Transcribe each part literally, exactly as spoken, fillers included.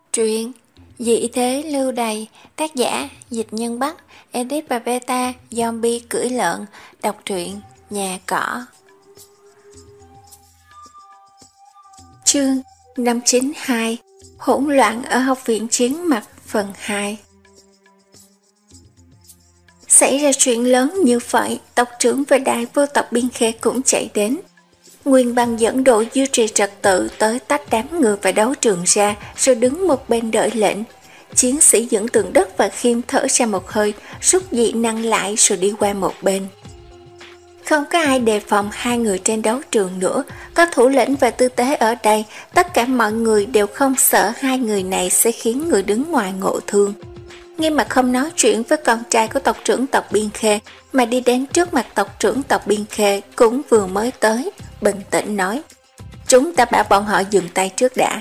Truyện Dị thế lưu đày, tác giả Dịch Nhân Bắc, edit và beta Zombie cưỡi lợn. Đọc truyện Nhà Cỏ. Chương năm chín hai Hỗn loạn ở học viện Chiến Mặt phần hai. Xảy ra chuyện lớn như vậy, tộc trưởng và đại vô tộc Biên Khê cũng chạy đến. Nguyên Băng dẫn đội duy trì trật tự tới tách đám người và đấu trường ra, rồi đứng một bên đợi lệnh. Chiến sĩ dẫn tường đất và Khiêm thở ra một hơi, rút dị năng lại rồi đi qua một bên. Không có ai đề phòng hai người trên đấu trường nữa, có thủ lĩnh và tư tế ở đây, tất cả mọi người đều không sợ hai người này sẽ khiến người đứng ngoài ngộ thương. Nghiêm Mặt không nói chuyện với con trai của tộc trưởng tộc Biên Khê, mà đi đến trước mặt tộc trưởng tộc Biên Khê cũng vừa mới tới, bình tĩnh nói: "Chúng ta bảo bọn họ dừng tay trước đã."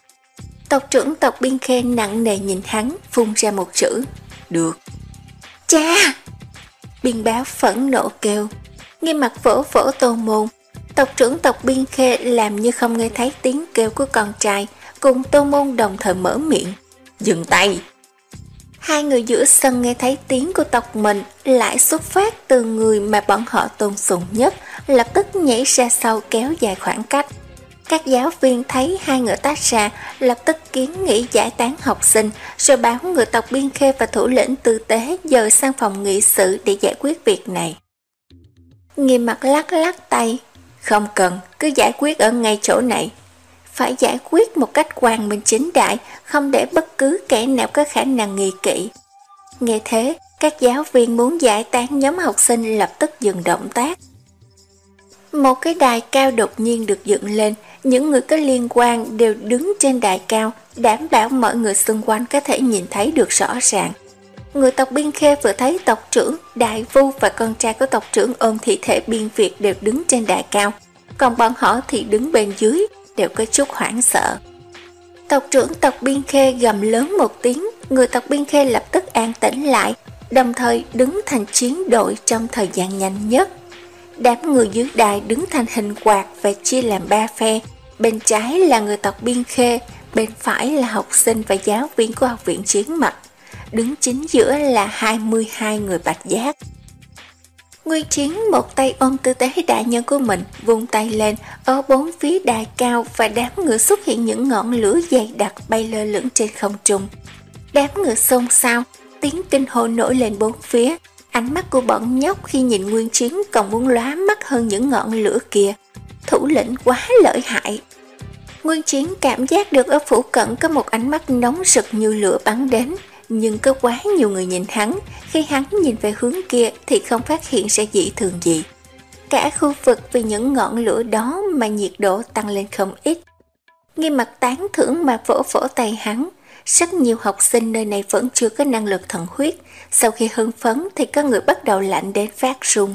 Tộc trưởng tộc Biên Khê nặng nề nhìn hắn, phun ra một chữ: "Được." "Cha!" Biên Báo phẫn nộ kêu. Nghiêm Mặt vỗ vỗ Tô Môn. Tộc trưởng tộc Biên Khê làm như không nghe thấy tiếng kêu của con trai, cùng Tô Môn đồng thời mở miệng: "Dừng tay!" Hai người giữa sân nghe thấy tiếng của tộc mình lại xuất phát từ người mà bọn họ tôn sùng nhất, lập tức nhảy ra sau kéo dài khoảng cách. Các giáo viên thấy hai người tách ra, lập tức kiến nghị giải tán học sinh, rồi báo người tộc Biên Khê và thủ lĩnh tư tế dời sang phòng nghị sự để giải quyết việc này. Nghiêm Mặt lắc lắc tay: "Không cần, cứ giải quyết ở ngay chỗ này. Phải giải quyết một cách quang minh chính đại, không để bất cứ kẻ nào có khả năng nghi kỵ." Nghe thế, các giáo viên muốn giải tán nhóm học sinh lập tức dừng động tác. Một cái đài cao đột nhiên được dựng lên, những người có liên quan đều đứng trên đài cao, đảm bảo mọi người xung quanh có thể nhìn thấy được rõ ràng. Người tộc Biên Khê vừa thấy tộc trưởng, đại vu và con trai của tộc trưởng ôm thi thể Biên Việt đều đứng trên đài cao, còn bọn họ thì đứng bên dưới, đều có chút hoảng sợ. Tộc trưởng tộc Biên Khê gầm lớn một tiếng, người tộc Biên Khê lập tức an tĩnh lại, đồng thời đứng thành chiến đội trong thời gian nhanh nhất. Đám người dưới đài đứng thành hình quạt và chia làm ba phe, bên trái là người tộc Biên Khê, bên phải là học sinh và giáo viên của học viện Chiến Mặt, đứng chính giữa là hai mươi hai người Bạch Giác. Nguyên Chiến một tay ôm tư tế đại nhân của mình, vung tay lên, ở bốn phía đài cao và đám người xuất hiện những ngọn lửa dày đặc bay lơ lửng trên không trung. Đám người xôn xao, tiếng kinh hô nổi lên bốn phía. Ánh mắt của bọn nhóc khi nhìn Nguyên Chiến còn muốn lóa mắt hơn những ngọn lửa kia. Thủ lĩnh quá lợi hại. Nguyên Chiến cảm giác được ở phủ cận có một ánh mắt nóng rực như lửa bắn đến, nhưng có quá nhiều người nhìn hắn, khi hắn nhìn về hướng kia thì không phát hiện ra dị thường gì. Cả khu vực vì những ngọn lửa đó mà nhiệt độ tăng lên không ít. Nghiêm Mặt tán thưởng mà vỗ vỗ tay hắn. Rất nhiều học sinh nơi này vẫn chưa có năng lực thần huyết, sau khi hưng phấn thì có người bắt đầu lạnh đến phát run.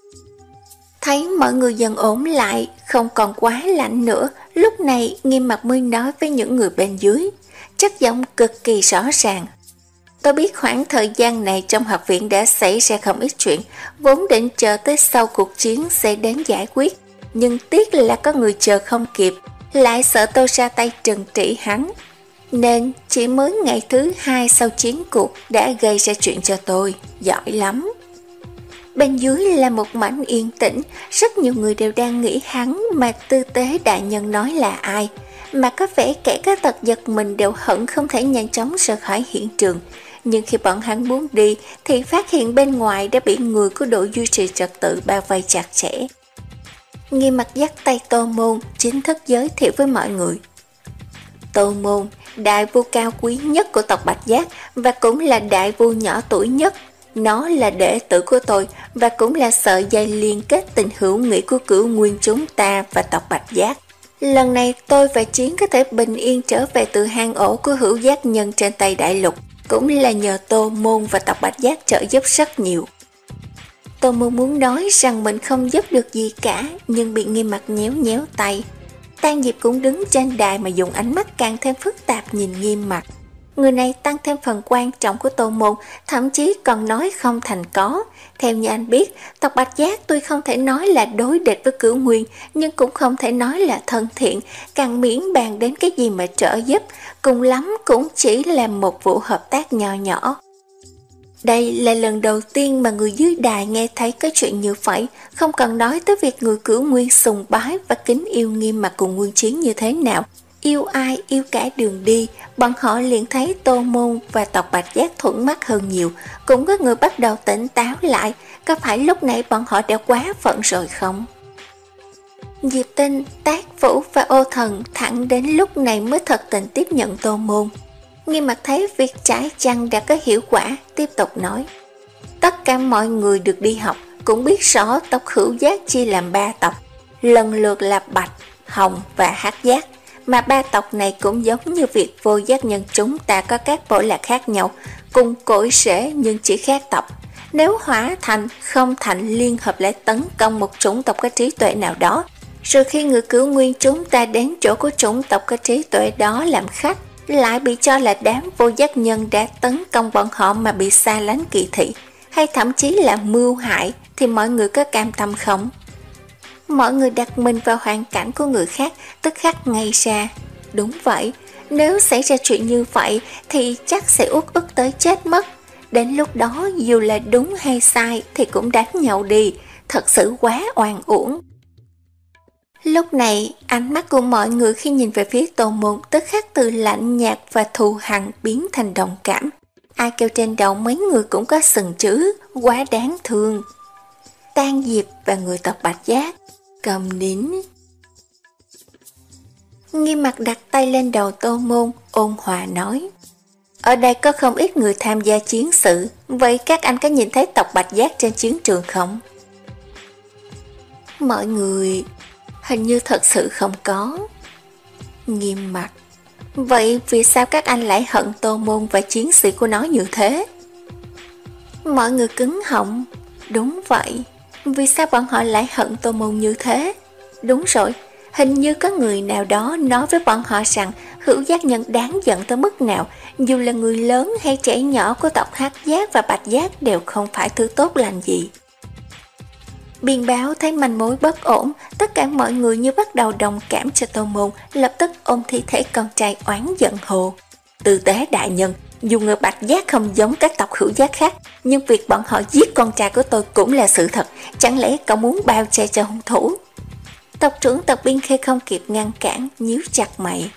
Thấy mọi người dần ổn lại, không còn quá lạnh nữa, lúc này Nghiêm Mặt mới nói với những người bên dưới, chất giọng cực kỳ rõ ràng: "Tôi biết khoảng thời gian này trong học viện đã xảy ra không ít chuyện, vốn định chờ tới sau cuộc chiến sẽ đến giải quyết, nhưng tiếc là có người chờ không kịp, lại sợ tôi ra tay trừng trị hắn, nên chỉ mới ngày thứ hai sau chiến cuộc đã gây ra chuyện cho tôi, giỏi lắm." Bên dưới là một mảnh yên tĩnh, rất nhiều người đều đang nghĩ hắn mà tư tế đại nhân nói là ai, mà có vẻ kẻ có tật giật mình đều hận không thể nhanh chóng rời khỏi hiện trường. Nhưng khi bọn hắn muốn đi thì phát hiện bên ngoài đã bị người của đội duy trì trật tự bao vây chặt chẽ. Nghiêm Mặt dắt tay Tô Môn chính thức giới thiệu với mọi người: "Tô Môn, đại vu cao quý nhất của tộc Bạch Giác và cũng là đại vu nhỏ tuổi nhất. Nó là đệ tử của tôi và cũng là sợi dây liên kết tình hữu nghị của cửu nguyên chúng ta và tộc Bạch Giác. Lần này tôi và Chiến có thể bình yên trở về từ hang ổ của hữu giác nhân trên Tây Đại Lục, cũng là nhờ Tô Môn và tộc Bạch Giác trợ giúp rất nhiều." Tô Môn muốn nói rằng mình không giúp được gì cả, nhưng bị Nghiêm Mặt nhéo nhéo tay. Tang Diệp cũng đứng trên đài mà dùng ánh mắt càng thêm phức tạp nhìn Nghiêm Mặt. Người này tăng thêm phần quan trọng của Tô Môn, thậm chí còn nói không thành có. Theo như anh biết, tộc Bạch Giác tuy không thể nói là đối địch với Cửu Nguyên, nhưng cũng không thể nói là thân thiện, càng miễn bàn đến cái gì mà trợ giúp, cùng lắm cũng chỉ là một vụ hợp tác nhỏ nhỏ. Đây là lần đầu tiên mà người dưới đài nghe thấy cái chuyện như vậy, không cần nói tới việc người Cửu Nguyên sùng bái và kính yêu Nghiêm Mặc cùng Nguyên Chiến như thế nào. Yêu ai yêu cả đường đi, bọn họ liền thấy Tô Môn và tộc Bạch Giác thuận mắt hơn nhiều, cũng có người bắt đầu tỉnh táo lại, có phải lúc nãy bọn họ đã quá phận rồi không? Diệp Tinh, Tác Vũ và Ô Thần thẳng đến lúc này mới thật tình tiếp nhận Tô Môn. Nghiêm Mặc thấy việc trải chăn đã có hiệu quả, tiếp tục nói. Tất cả mọi người được đi học cũng biết rõ tộc Hữu Giác chia làm ba tộc, lần lượt là Bạch, Hồng và Hắc Giác. Mà ba tộc này cũng giống như việc Vô Giác nhân chúng ta có các bộ lạc khác nhau, cùng cội rễ nhưng chỉ khác tộc. Nếu Hỏa Thành, Không Thành liên hợp lại tấn công một chủng tộc có trí tuệ nào đó, rồi khi người Cửu Nguyên chúng ta đến chỗ của chủng tộc có trí tuệ đó làm khách, lại bị cho là đám Vô Giác nhân đã tấn công bọn họ mà bị xa lánh kỳ thị, hay thậm chí là mưu hại, thì mọi người có cam tâm không? Mọi người đặt mình vào hoàn cảnh của người khác, tức khắc ngay ra. Đúng vậy, nếu xảy ra chuyện như vậy thì chắc sẽ uất ức tới chết mất. Đến lúc đó dù là đúng hay sai thì cũng đánh nhau đi, thật sự quá oan uổng. Lúc này, ánh mắt của mọi người khi nhìn về phía Tô Môn tức khắc từ lạnh nhạt và thù hằn biến thành đồng cảm. Ai kêu trên đầu mấy người cũng có sừng chữ, quá đáng thương. Tan Diệp và người tộc Bạch Giác, cầm nín. Nghiêm Mặc đặt tay lên đầu Tô Môn, ôn hòa nói. Ở đây có không ít người tham gia chiến sự, vậy các anh có nhìn thấy tộc Bạch Giác trên chiến trường không? Mọi người hình như thật sự không có. Nghiêm Mặc, vậy vì sao các anh lại hận Tô Môn và chiến sĩ của nó như thế? Mọi người cứng họng. Đúng vậy, vì sao bọn họ lại hận Tô Môn như thế? Đúng rồi, hình như có người nào đó nói với bọn họ rằng Hữu Giác nhân đáng giận tới mức nào, dù là người lớn hay trẻ nhỏ của tộc Hắc Giác và Bạch Giác đều không phải thứ tốt lành gì. Biên báo thấy manh mối bất ổn, tất cả mọi người như bắt đầu đồng cảm cho Tô Môn, lập tức ôm thi thể con trai oán giận hồ. Tư tế đại nhân, dù người Bạch Giác không giống các tộc Hữu Giác khác, nhưng việc bọn họ giết con trai của tôi cũng là sự thật, chẳng lẽ cậu muốn bao che cho hung thủ? Tộc trưởng tộc Biên Khê không kịp ngăn cản, nhíu chặt mày.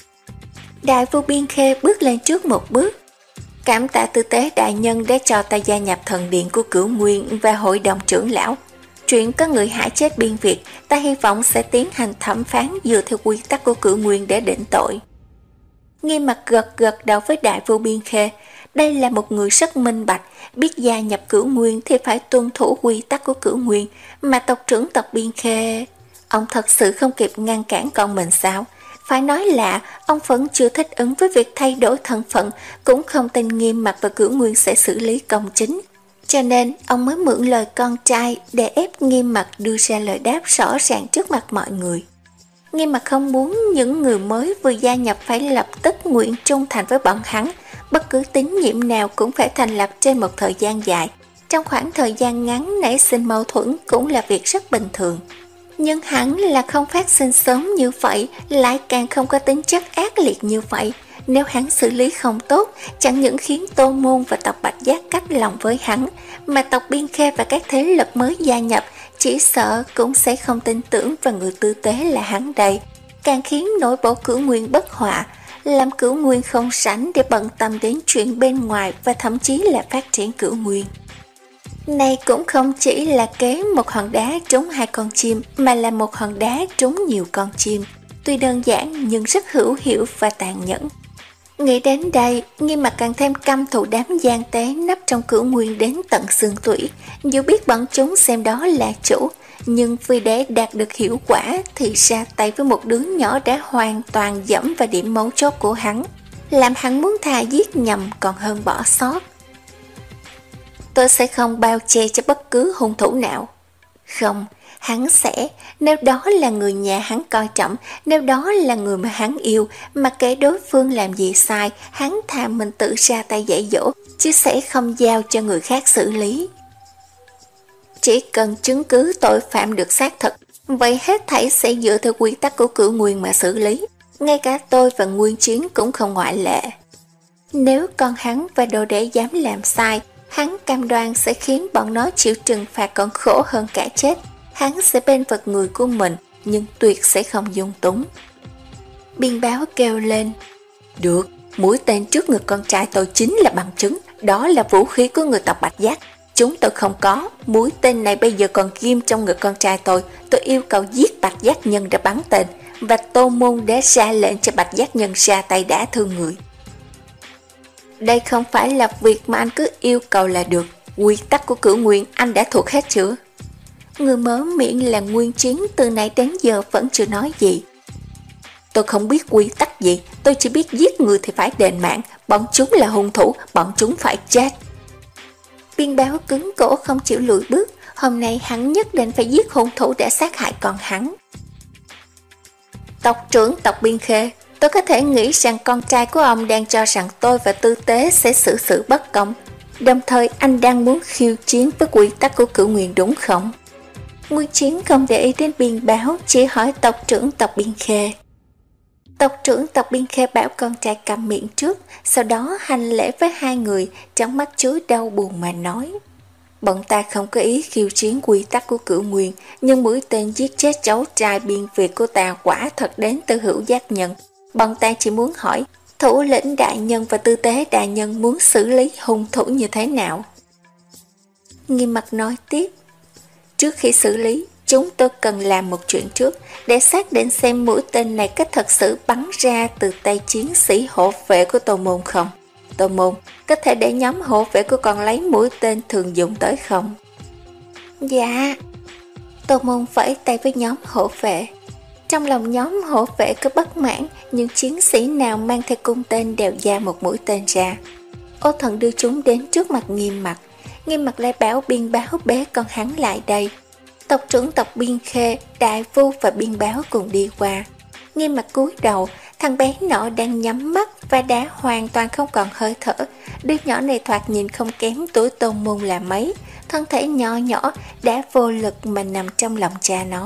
Đại vua Biên Khê bước lên trước một bước. Cảm tạ tư tế đại nhân đã cho ta gia nhập thần điện của Cửu Nguyên và hội đồng trưởng lão. Chuyện có người hại chết Biên Việt, ta hy vọng sẽ tiến hành thẩm phán dựa theo quy tắc của Cửu Nguyên để định tội. Nghiêm Mặc gật gật đầu với đại vua Biên Khê. Đây là một người rất minh bạch, biết gia nhập Cửu Nguyên thì phải tuân thủ quy tắc của Cửu Nguyên, mà tộc trưởng tộc Biên Khê... Ông thật sự không kịp ngăn cản con mình sao? Phải nói là ông vẫn chưa thích ứng với việc thay đổi thân phận, cũng không tin Nghiêm Mặc và Cửu Nguyên sẽ xử lý công chính. Cho nên ông mới mượn lời con trai để ép Nghiêm Mặc đưa ra lời đáp rõ ràng trước mặt mọi người. Nghiêm Mặc không muốn những người mới vừa gia nhập phải lập tức nguyện trung thành với bọn hắn, bất cứ tín nhiệm nào cũng phải thành lập trên một thời gian dài. Trong khoảng thời gian ngắn nảy sinh mâu thuẫn cũng là việc rất bình thường. Nhưng hắn là không phát sinh sớm như vậy, lại càng không có tính chất ác liệt như vậy. Nếu hắn xử lý không tốt, chẳng những khiến Tô Môn và tộc Bạch Giác cách lòng với hắn, mà tộc Biên Khê và các thế lực mới gia nhập chỉ sợ cũng sẽ không tin tưởng vào người tư tế là hắn đây, càng khiến nỗi bộ Cửu Nguyên bất hòa, làm Cửu Nguyên không rảnh để bận tâm đến chuyện bên ngoài và thậm chí là phát triển Cửu Nguyên. Này cũng không chỉ là kế một hòn đá trúng hai con chim, mà là một hòn đá trúng nhiều con chim, tuy đơn giản nhưng rất hữu hiệu và tàn nhẫn. Nghĩ đến đây, Nghiêm Mặc càng thêm căm thù đám gian tế nấp trong Cửu Nguyên đến tận xương tủy. Dù biết bọn chúng xem đó là chủ, nhưng vì để đạt được hiệu quả thì ra tay với một đứa nhỏ đã hoàn toàn dẫm vào điểm mấu chốt của hắn, làm hắn muốn thà giết nhầm còn hơn bỏ sót. Tôi sẽ không bao che cho bất cứ hung thủ nào. Không, hắn sẽ, nếu đó là người nhà hắn coi trọng, nếu đó là người mà hắn yêu, mặc kệ đối phương làm gì sai, hắn thà mình tự ra tay dạy dỗ, chứ sẽ không giao cho người khác xử lý. Chỉ cần chứng cứ tội phạm được xác thực, vậy hết thảy sẽ dựa theo quy tắc của Cửu Nguyên mà xử lý, ngay cả tôi và Nguyên Chiến cũng không ngoại lệ. Nếu con hắn và đồ đệ dám làm sai, hắn cam đoan sẽ khiến bọn nó chịu trừng phạt còn khổ hơn cả chết. Hắn sẽ bên vực người của mình, nhưng tuyệt sẽ không dung túng. Biên báo kêu lên, được, mũi tên trước ngực con trai tôi chính là bằng chứng, đó là vũ khí của người tộc Bạch Giác. Chúng tôi không có, mũi tên này bây giờ còn ghim trong ngực con trai tôi. Tôi yêu cầu giết Bạch Giác Nhân đã bắn tên, và Tô Môn đã ra lệnh cho Bạch Giác Nhân ra tay đả thương người. Đây không phải là việc mà anh cứ yêu cầu là được. Quy tắc của Cửu Nguyên anh đã thuộc hết chưa? Người mở miệng là Nguyên Chiến từ nãy đến giờ vẫn chưa nói gì. Tôi không biết quy tắc gì, tôi chỉ biết giết người thì phải đền mạng. Bọn chúng là hung thủ, bọn chúng phải chết. Biên báo cứng cổ không chịu lùi bước. Hôm nay hắn nhất định phải giết hung thủ đã sát hại con hắn. Tộc trưởng tộc Biên Khê, tôi có thể nghĩ rằng con trai của ông đang cho rằng tôi và Tư Tế sẽ xử sự bất công. Đồng thời anh đang muốn khiêu chiến với quy tắc của Cửu Nguyên đúng không? Nguyên Chiến không để ý đến Biên báo, chỉ hỏi tộc trưởng tộc Biên Khê. Tộc trưởng tộc Biên Khê bảo con trai cầm miệng trước, sau đó hành lễ với hai người, trong mắt chứa đau buồn mà nói. Bọn ta không có ý khiêu chiến quy tắc của Cửu Nguyên, nhưng mũi tên giết chết cháu trai Biên Việt của ta quả thật đến từ Hữu Giác Nhân. Bọn ta chỉ muốn hỏi, thủ lĩnh đại nhân và Tư Tế đại nhân muốn xử lý hung thủ như thế nào? Nghiêm mặt nói tiếp, trước khi xử lý, chúng tôi cần làm một chuyện trước, để xác định xem mũi tên này có thật sự bắn ra từ tay chiến sĩ hộ vệ của Tô Môn không. Tô Môn, có thể để nhóm hộ vệ của con lấy mũi tên thường dùng tới không? Dạ. Tô Môn vẫy tay với nhóm hộ vệ. Trong lòng nhóm hộ vệ có bất mãn, nhưng chiến sĩ nào mang theo cung tên đều ra một mũi tên ra. Ô Thần đưa chúng đến trước mặt Nghiêm Mặt. Nghiêm Mặt lại bảo Biên báo bế con hắn lại đây. Tộc trưởng tộc Biên Khê, Đại Vu và Biên báo cùng đi qua. Nghiêm Mặt cúi đầu, thằng bé nọ đang nhắm mắt và đã hoàn toàn không còn hơi thở. Đứa nhỏ này thoạt nhìn không kém tuổi Tô Môn là mấy, thân thể nhỏ nhỏ đã vô lực mà nằm trong lòng cha nó.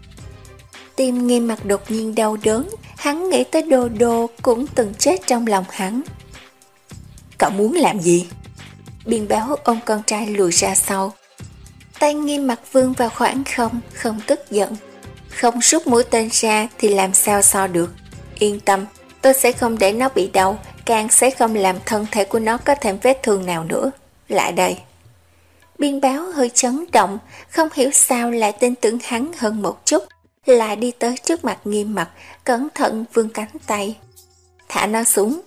Tim Nghiêm Mặt đột nhiên đau đớn, hắn nghĩ tới Đô Đô cũng từng chết trong lòng hắn. Cậu muốn làm gì? Biên báo ôm con trai lùi ra sau. Tay Nghiêm Mặt vươn vào khoảng không, không tức giận. Không rút mũi tên ra thì làm sao so được. Yên tâm, tôi sẽ không để nó bị đau, càng sẽ không làm thân thể của nó có thêm vết thương nào nữa. Lại đây. Biên báo hơi chấn động, không hiểu sao lại tin tưởng hắn hơn một chút, lại đi tới trước mặt Nghiêm Mặt, cẩn thận vươn cánh tay. Thả nó xuống.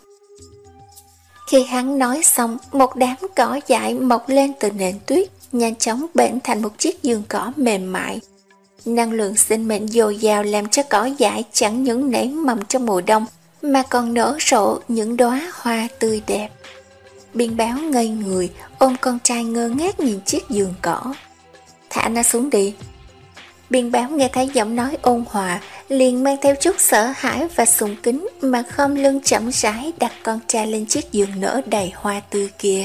Khi hắn nói xong, một đám cỏ dại mọc lên từ nền tuyết, nhanh chóng bệnh thành một chiếc giường cỏ mềm mại. Năng lượng sinh mệnh dồi dào làm cho cỏ dại chẳng những nảy mầm trong mùa đông, mà còn nở rộ những đóa hoa tươi đẹp. Biên báo ngây người, ôm con trai ngơ ngác nhìn chiếc giường cỏ. Thả nó xuống đi. Biên báo nghe thấy giọng nói ôn hòa, liền mang theo chút sợ hãi và sùng kính mà khom lưng chậm rãi đặt con trai lên chiếc giường nở đầy hoa tươi kia.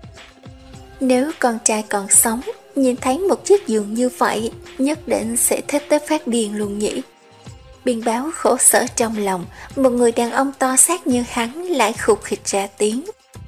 Nếu con trai còn sống, nhìn thấy một chiếc giường như vậy, nhất định sẽ thích tới phát điên luôn nhỉ. Biên báo khổ sở trong lòng, một người đàn ông to xác như hắn lại khục khịch ra tiếng.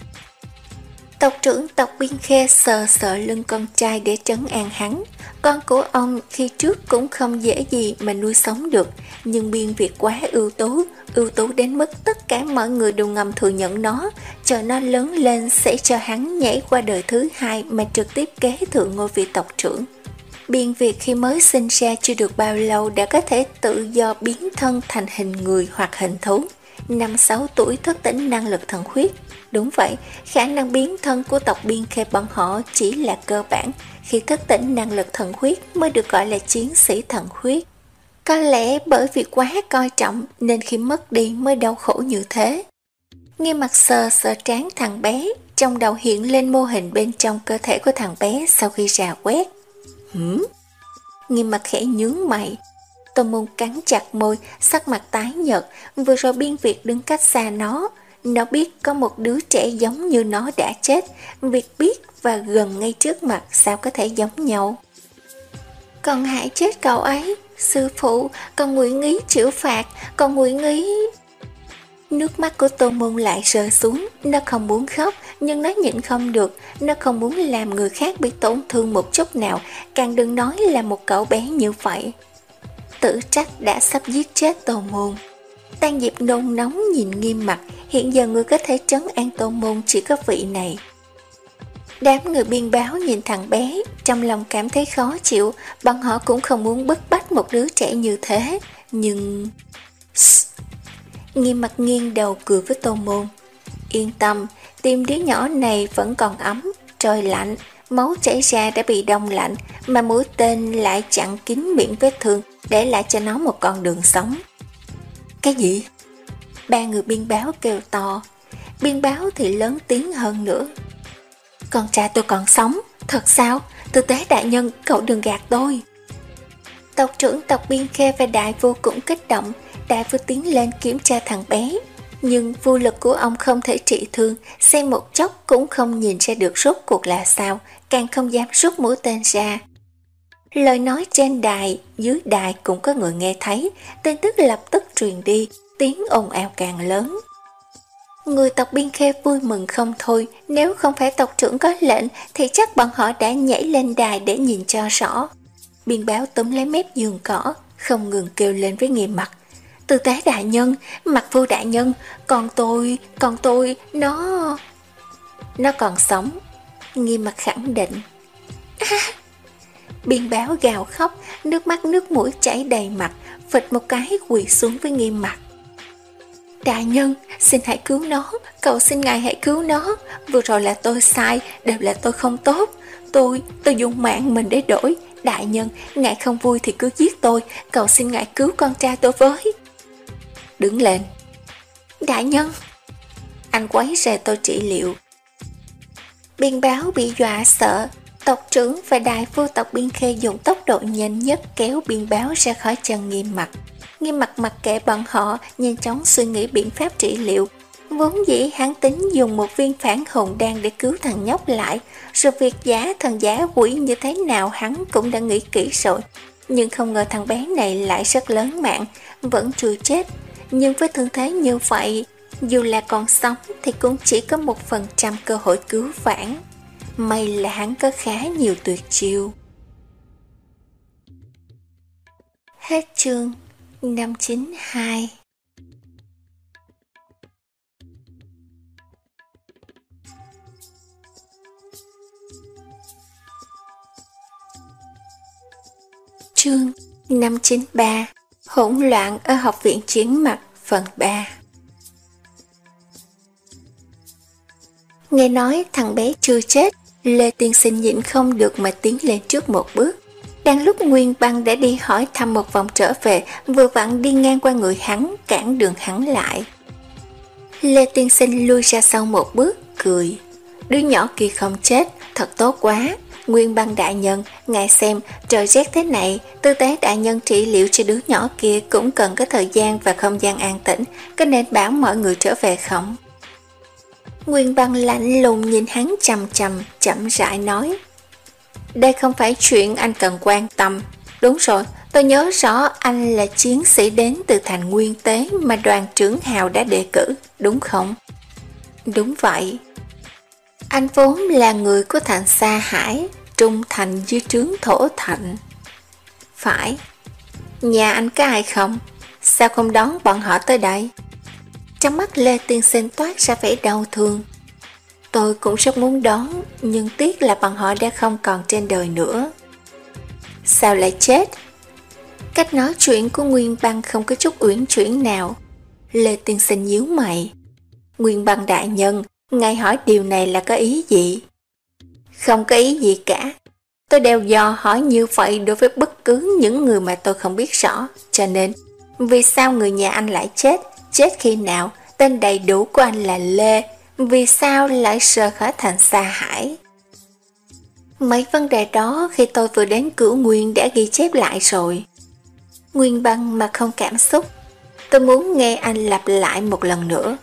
Tộc trưởng tộc Biên Khê sờ sờ lưng con trai để trấn an hắn. Con của ông khi trước cũng không dễ gì mà nuôi sống được, nhưng Biên Việt quá ưu tú, ưu tú đến mức tất cả mọi người đều ngầm thừa nhận nó, chờ nó lớn lên sẽ cho hắn nhảy qua đời thứ hai mà trực tiếp kế thừa ngôi vị tộc trưởng. Biên Việt khi mới sinh ra chưa được bao lâu đã có thể tự do biến thân thành hình người hoặc hình thú. Năm sáu tuổi thức tỉnh năng lực thần huyết. Đúng vậy, khả năng biến thân của tộc Biên Khê bọn họ chỉ là cơ bản, khi thức tỉnh năng lực thần huyết mới được gọi là chiến sĩ thần huyết. Có lẽ bởi vì quá coi trọng nên khi mất đi mới đau khổ như thế. Nghiêm Mặt sờ sờ trán thằng bé, trong đầu hiện lên mô hình bên trong cơ thể của thằng bé sau khi rà quét. Hửm? Nghiêm Mặt khẽ nhướng mày. Tô Môn cắn chặt môi, sắc mặt tái nhợt. Vừa rồi Biên Việt đứng cách xa nó. Nó biết có một đứa trẻ giống như nó đã chết. Việc biết và gần ngay trước mặt sao có thể giống nhau. Còn hại chết cậu ấy. Sư phụ, còn nguyện ý chịu phạt, còn nguyện ý... Nước mắt của Tô Môn lại rơi xuống. Nó không muốn khóc, nhưng nó nhịn không được. Nó không muốn làm người khác bị tổn thương một chút nào, càng đừng nói là một cậu bé như vậy. Tự trách đã sắp giết chết Tô Môn. Tang Diệp nôn nóng nhìn Nghiêm Mặt. Hiện giờ người có thể trấn an Tô Môn chỉ có vị này. Đám người biên báo nhìn thằng bé, trong lòng cảm thấy khó chịu. Bọn họ cũng không muốn bức bách một đứa trẻ như thế. Nhưng... Nghiêm Mặt nghiêng đầu cười với Tô Môn. Yên tâm, tim đứa nhỏ này vẫn còn ấm. Trời lạnh, máu chảy ra đã bị đông lạnh, mà mũi tên lại chặn kín miệng vết thương, để lại cho nó một con đường sống. Cái gì? Ba người biên báo kêu to. Biên báo thì lớn tiếng hơn nữa. Con trai tôi còn sống. Thật sao? Tư tế đại nhân, cậu đừng gạt tôi. Tộc trưởng tộc Biên Khê và đại vua cũng kích động. Đại vua tiến lên kiểm tra thằng bé, nhưng vô lực của ông không thể trị thương, xem một chốc cũng không nhìn ra được rốt cuộc là sao, càng không dám rút mũi tên ra. Lời nói trên đài, dưới đài cũng có người nghe thấy, tin tức lập tức truyền đi, tiếng ồn ào càng lớn. Người tộc Biên Khê vui mừng không thôi, nếu không phải tộc trưởng có lệnh thì chắc bọn họ đã nhảy lên đài để nhìn cho rõ. Biên báo túm lấy mép giường cỏ, không ngừng kêu lên với Nghiêm Mặt. Tư tế đại nhân, Mặt Phu đại nhân, con tôi, con tôi, nó... Nó còn sống. Nghiêm Mặt khẳng định. À! Biên báo gào khóc, nước mắt nước mũi chảy đầy mặt, phịch một cái quỳ xuống với Nghiêm Mặt. Đại nhân, xin hãy cứu nó, cầu xin ngài hãy cứu nó. Vừa rồi là tôi sai, đều là tôi không tốt. Tôi, tôi dùng mạng mình để đổi. Đại nhân, ngài không vui thì cứ giết tôi, cầu xin ngài cứu con trai tôi với. Đứng lên. Đại nhân, anh quấy rầy tôi trị liệu. Biên báo bị dọa sợ. Tộc trưởng và đại vua tộc Biên Khê dùng tốc độ nhanh nhất kéo biên báo ra khỏi chân Nghiêm Mặt. Nghiêm Mặt mặc kệ bọn họ, nhanh chóng suy nghĩ biện pháp trị liệu. Vốn dĩ hắn tính dùng một viên phản hồn đan để cứu thằng nhóc lại, rồi việc giả thần giả quỷ như thế nào hắn cũng đã nghĩ kỹ rồi. Nhưng không ngờ thằng bé này lại rất lớn mạng, vẫn chưa chết. Nhưng với thương thế như vậy, dù là còn sống thì cũng chỉ có một phần trăm cơ hội cứu vãn. May là hắn có khá nhiều tuyệt chiêu. Hết chương năm chín hai. Chương năm chín ba. Hỗn loạn ở học viện chiến mặt phần ba. Nghe nói thằng bé chưa chết, Lê Tiên Sinh nhịn không được mà tiến lên trước một bước. Đang lúc Nguyên Băng đã đi hỏi thăm một vòng trở về, vừa vặn đi ngang qua người hắn, cản đường hắn lại. Lê Tiên Sinh lui ra sau một bước, cười. Đứa nhỏ kia không chết, thật tốt quá. Nguyên Băng đại nhân, ngài xem, trời rét thế này, tư tế đại nhân trị liệu cho đứa nhỏ kia cũng cần có thời gian và không gian an tĩnh, có nên bảo mọi người trở về không? Nguyên Băng lạnh lùng nhìn hắn chằm chằm, chậm rãi nói. Đây không phải chuyện anh cần quan tâm. Đúng rồi, tôi nhớ rõ anh là chiến sĩ đến từ thành Nguyên Tế mà đoàn trưởng Hào đã đề cử, đúng không? Đúng vậy. Anh vốn là người của thành Sa Hải, trung thành dưới trướng Thổ Thạnh. Phải. Nhà anh có ai không? Sao không đón bọn họ tới đây? Trong mắt Lê Tiên Sinh toát ra vẻ đau thương. Tôi cũng rất muốn đón, nhưng tiếc là bọn họ đã không còn trên đời nữa. Sao lại chết? Cách nói chuyện của Nguyên Băng không có chút uyển chuyển nào. Lê Tiên Sinh nhíu mày. Nguyên Băng đại nhân, ngài hỏi điều này là có ý gì? Không có ý gì cả. Tôi đều dò hỏi như vậy đối với bất cứ những người mà tôi không biết rõ. Cho nên, vì sao người nhà anh lại chết? Chết khi nào? Tên đầy đủ của anh là Lê. Vì sao lại rời khỏi thành Sa Hải? Mấy vấn đề đó khi tôi vừa đến Cửu Nguyên đã ghi chép lại rồi. Nguyên Băng mà không cảm xúc. Tôi muốn nghe anh lặp lại một lần nữa.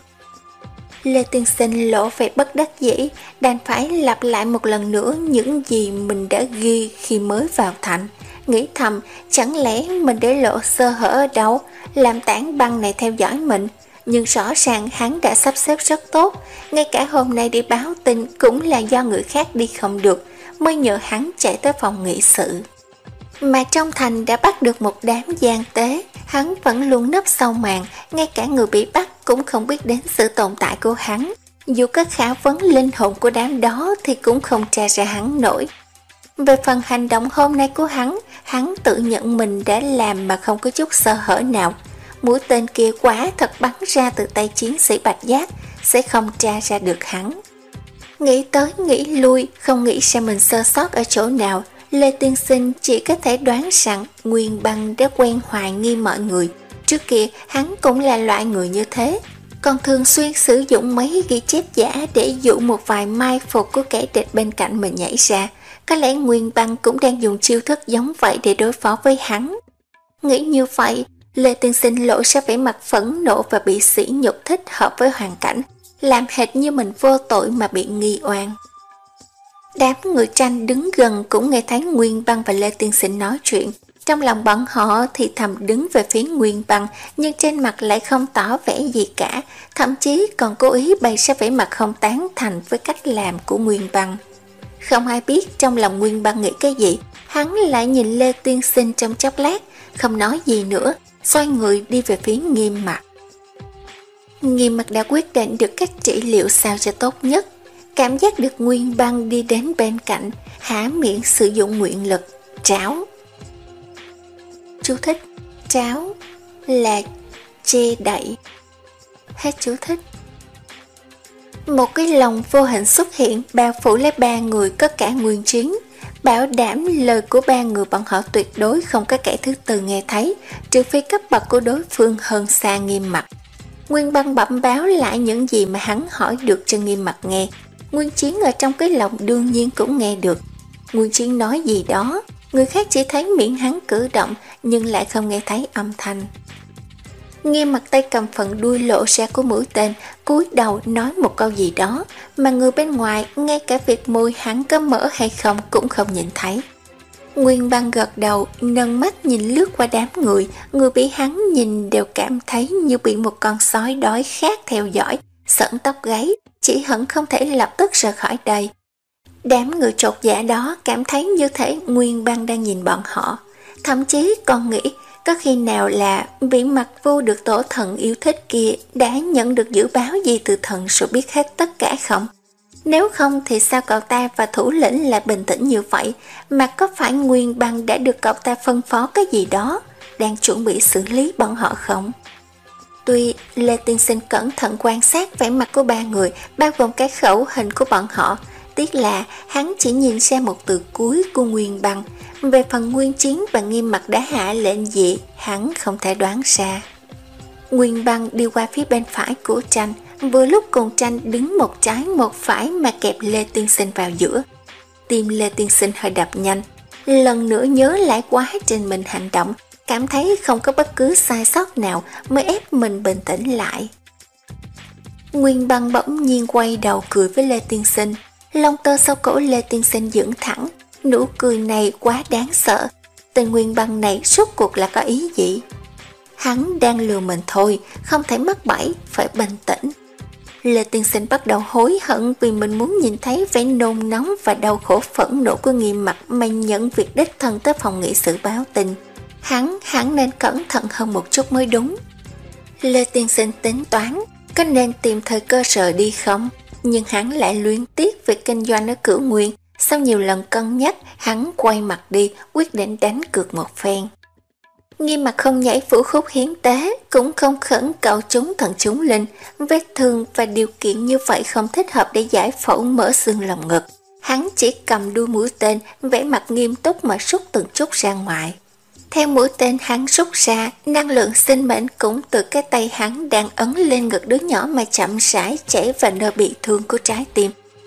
Lê Tiên Sinh lộ vẻ bất đắc dĩ, đành phải lặp lại một lần nữa những gì mình đã ghi khi mới vào thành. Nghĩ thầm, chẳng lẽ mình để lộ sơ hở ở đâu, làm Tảng Băng này theo dõi mình. Nhưng rõ ràng hắn đã sắp xếp rất tốt, ngay cả hôm nay đi báo tin cũng là do người khác đi không được, mới nhờ hắn chạy tới phòng nghị sự. Mà trong thành đã bắt được một đám gian tế, hắn vẫn luôn nấp sau màn, ngay cả người bị bắt cũng không biết đến sự tồn tại của hắn. Dù có khảo vấn linh hồn của đám đó thì cũng không tra ra hắn nổi. Về phần hành động hôm nay của hắn, hắn tự nhận mình đã làm mà không có chút sơ hở nào. Mũi tên kia quả thật bắn ra từ tay chiến sĩ Bạch Giác, sẽ không tra ra được hắn. Nghĩ tới nghĩ lui, không nghĩ ra mình sơ sót ở chỗ nào, Lê Tiên Sinh chỉ có thể đoán rằng Nguyên Băng đã quen hoài nghi mọi người. Trước kia hắn cũng là loại người như thế, còn thường xuyên sử dụng mấy ghi chép giả để dụ một vài mai phục của kẻ địch bên cạnh mình nhảy ra. Có lẽ Nguyên Băng cũng đang dùng chiêu thức giống vậy để đối phó với hắn. Nghĩ như vậy, Lê Tiên Sinh lộ ra vẻ mặt phẫn nộ và bị sỉ nhục thích hợp với hoàn cảnh, làm hệt như mình vô tội mà bị nghi oan. Đám người tranh đứng gần cũng nghe thấy Nguyên Băng và Lê Tiên Sinh nói chuyện. Trong lòng bọn họ thì thầm đứng về phía Nguyên Băng, nhưng trên mặt lại không tỏ vẻ gì cả, thậm chí còn cố ý bày ra vẻ mặt không tán thành với cách làm của Nguyên Băng. Không ai biết trong lòng Nguyên Băng nghĩ cái gì, hắn lại nhìn Lê Tiên Sinh trong chốc lát, không nói gì nữa, xoay người đi về phía Nghiêm Mặc. Nghiêm Mặc đã quyết định được cách trị liệu sao cho tốt nhất. Cảm giác được Nguyên Băng đi đến bên cạnh, há miệng sử dụng nguyện lực, tráo. Chú thích, tráo là che đậy. Hết chú thích. Một cái lồng vô hình xuất hiện bao phủ lấy ba người có cả nguyên chiến, bảo đảm lời của ba người bọn họ tuyệt đối không có kẻ thứ tư nghe thấy, trừ phi cấp bậc của đối phương hơn xa Nghiêm Mặc. Nguyên Băng bẩm báo lại những gì mà hắn hỏi được cho Nghiêm Mặc nghe. Nguyên Chiến ở trong cái lồng đương nhiên cũng nghe được. Nguyên Chiến nói gì đó, người khác chỉ thấy miệng hắn cử động nhưng lại không nghe thấy âm thanh. Nghiêm Mặc tay cầm phần đuôi lộ ra của mũi tên, cúi đầu nói một câu gì đó mà người bên ngoài ngay cả việc môi hắn có mở hay không cũng không nhìn thấy. Nguyên Băng gật đầu, nâng mắt nhìn lướt qua đám người, người bị hắn nhìn đều cảm thấy như bị một con sói đói khát theo dõi, sởn tóc gáy, chỉ hận không thể lập tức rời khỏi đây. Đám người chột dạ đó cảm thấy như thể Nguyên Băng đang nhìn bọn họ, thậm chí còn nghĩ có khi nào là bị Mặc Vô được tổ thần yêu thích kia đã nhận được dự báo gì từ thần rồi biết hết tất cả không? Nếu không thì sao cậu ta và thủ lĩnh lại bình tĩnh như vậy, mà có phải Nguyên Băng đã được cậu ta phân phó cái gì đó, đang chuẩn bị xử lý bọn họ không? Tuy Lê Tiên Sinh cẩn thận quan sát vẻ mặt của ba người, bao gồm cái khẩu hình của bọn họ, tiếc là hắn chỉ nhìn ra một từ cuối của Nguyên Băng. Về phần Nguyên Chiến và Nghiêm Mặc đã hạ lệnh gì, hắn không thể đoán ra. Nguyên Băng đi qua phía bên phải của Tranh, vừa lúc cùng Tranh đứng một trái một phải mà kẹp Lê Tiên Sinh vào giữa. Tim Lê Tiên Sinh hơi đập nhanh, lần nữa nhớ lại quá trình mình hành động, cảm thấy không có bất cứ sai sót nào mới ép mình bình tĩnh lại. Nguyên Băng bỗng nhiên quay đầu cười với Lê Tiên Sinh, lông tơ sau cổ Lê Tiên Sinh dựng thẳng, nụ cười này quá đáng sợ. Tên Nguyên Băng này rốt cuộc là có ý gì? Hắn đang lừa mình thôi, không thể mắc bẫy, phải bình tĩnh. Lê Tiên Sinh bắt đầu hối hận vì mình muốn nhìn thấy vẻ nôn nóng và đau khổ phẫn nộ của Nghiêm Mặc mà nhận việc đích thân tới phòng nghị sự báo tin. Hắn hắn nên cẩn thận hơn một chút mới đúng. Lê Tiên Sinh tính toán có nên tìm thời cơ rời đi không, nhưng hắn lại luyến tiếc việc kinh doanh ở Cửu Nguyên. Sau nhiều lần cân nhắc, hắn quay mặt đi, quyết định đánh cược một phen. Nghiêm Mặc không nhảy vũ khúc hiến tế, cũng không khẩn cầu chúng thần chúng linh. Vết thương và điều kiện như vậy không thích hợp để giải phẫu mở xương lồng ngực. Hắn chỉ cầm đuôi mũi tên, vẻ mặt nghiêm túc mà rút từng chút ra ngoài. Theo mũi tên hắn rút ra, năng lượng sinh mệnh cũng từ cái tay hắn đang ấn lên ngực đứa nhỏ mà chậm rãi chảy vào nơi bị thương của trái tim.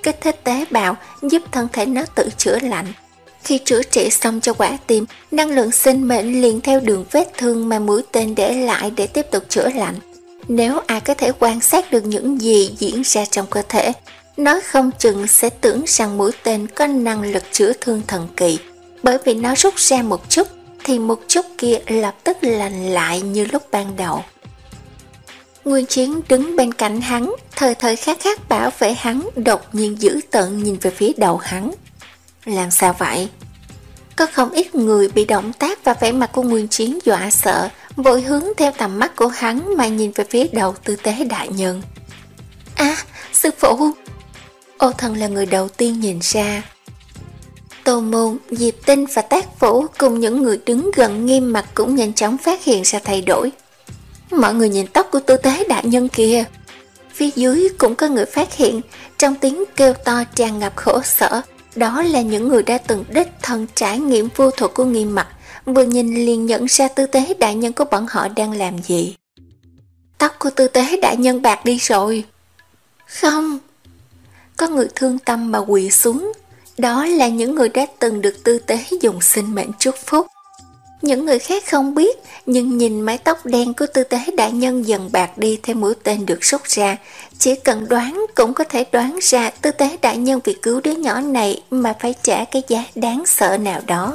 kích thích tế bào, giúp thân thể nó tự chữa lành. Khi chữa trị xong cho quả tim, năng lượng sinh mệnh liền theo đường vết thương mà mũi tên để lại để tiếp tục chữa lành. Nếu ai có thể quan sát được những gì diễn ra trong cơ thể, nói không chừng sẽ tưởng rằng mũi tên có năng lực chữa thương thần kỳ, bởi vì nó rút ra một chút thì một chút kia lập tức lành lại như lúc ban đầu. Nguyên Chiến đứng bên cạnh hắn, thời thời khắc khắc bảo vệ hắn, đột nhiên dữ tợn nhìn về phía đầu hắn. Làm sao vậy? Có không ít người bị động tác và vẻ mặt của Nguyên Chiến dọa sợ, vội hướng theo tầm mắt của hắn mà nhìn về phía đầu Tư Tế đại nhân. À, sư phụ! Ô Thần là người đầu tiên nhìn ra. Tô Môn, Diệp Tinh và Tác Vũ cùng những người đứng gần Nghiêm Mặc cũng nhanh chóng phát hiện ra thay đổi. Mọi người nhìn tóc của Tư Tế đại nhân kìa. Phía dưới cũng có người phát hiện, trong tiếng kêu to tràn ngập khổ sở. Đó là những người đã từng đích thân trải nghiệm vô thuật của Nghiêm Mặc, vừa nhìn liền nhận ra Tư Tế đại nhân của bọn họ đang làm gì. Tóc của Tư Tế đại nhân bạc đi rồi. Không. Có người thương tâm mà quỳ xuống. Đó là những người đã từng được Tư Tế dùng sinh mệnh chúc phúc. Những người khác không biết, nhưng nhìn mái tóc đen của Tư Tế đại nhân dần bạc đi theo mũi tên được rút ra, chỉ cần đoán cũng có thể đoán ra Tư Tế đại nhân vì cứu đứa nhỏ này mà phải trả cái giá đáng sợ nào đó.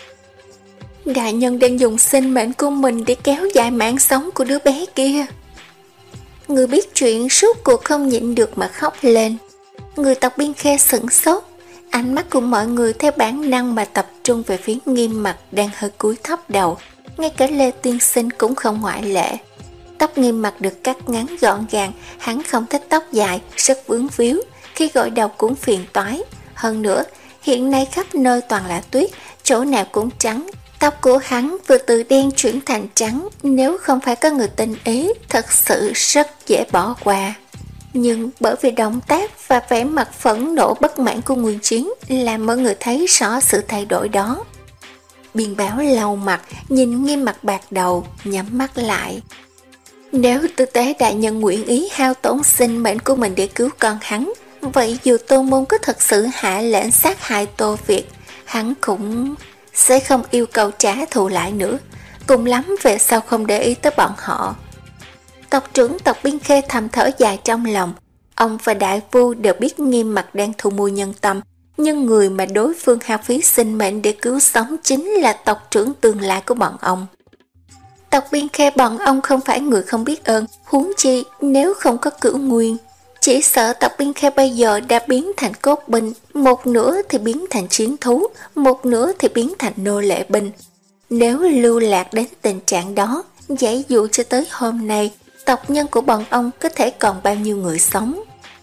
Đại nhân đang dùng sinh mệnh của mình để kéo dài mạng sống của đứa bé kia. Người biết chuyện suốt cuộc không nhịn được mà khóc lên. Người tộc Biên Khê sửng sốt, ánh mắt của mọi người theo bản năng mà tập trung về phía Nghiêm Mặc đang hơi cúi thấp đầu, ngay cả Lê Tiên Sinh cũng không ngoại lệ. Tóc Nghiêm Mặc được cắt ngắn gọn gàng, hắn không thích tóc dài, rất vướng víu, khi gội đầu cũng phiền toái. Hơn nữa, hiện nay khắp nơi toàn là tuyết, chỗ nào cũng trắng. Tóc của hắn vừa từ đen chuyển thành trắng, nếu không phải có người tinh ý, thật sự rất dễ bỏ qua. Nhưng bởi vì động tác và vẻ mặt phẫn nộ bất mãn của Nguyên Chiến làm mọi người thấy rõ sự thay đổi đó. Biên Bảo lau mặt, nhìn Nghiêm Mặc bạc đầu, nhắm mắt lại. Nếu Tư Tế đại nhân nguyện ý hao tổn sinh mệnh của mình để cứu con hắn, vậy dù Tô Môn có thật sự hạ lệnh sát hại Tô Việt, hắn cũng sẽ không yêu cầu trả thù lại nữa, cùng lắm về sau không để ý tới bọn họ. Tộc trưởng tộc Biên Khê thầm thở dài trong lòng. Ông và đại phu đều biết Nghiêm Mặc đang thu mua nhân tâm, nhưng người mà đối phương hao phí sinh mệnh để cứu sống chính là tộc trưởng tương lai của bọn ông. Tộc Biên Khê bọn ông không phải người không biết ơn, huống chi nếu không có Cửu Nguyên. Chỉ sợ tộc Biên Khê bây giờ đã biến thành cốt binh, một nửa thì biến thành chiến thú, một nửa thì biến thành nô lệ binh. Nếu lưu lạc đến tình trạng đó, giãy dụ cho tới hôm nay, tộc nhân của bọn ông có thể còn bao nhiêu người sống.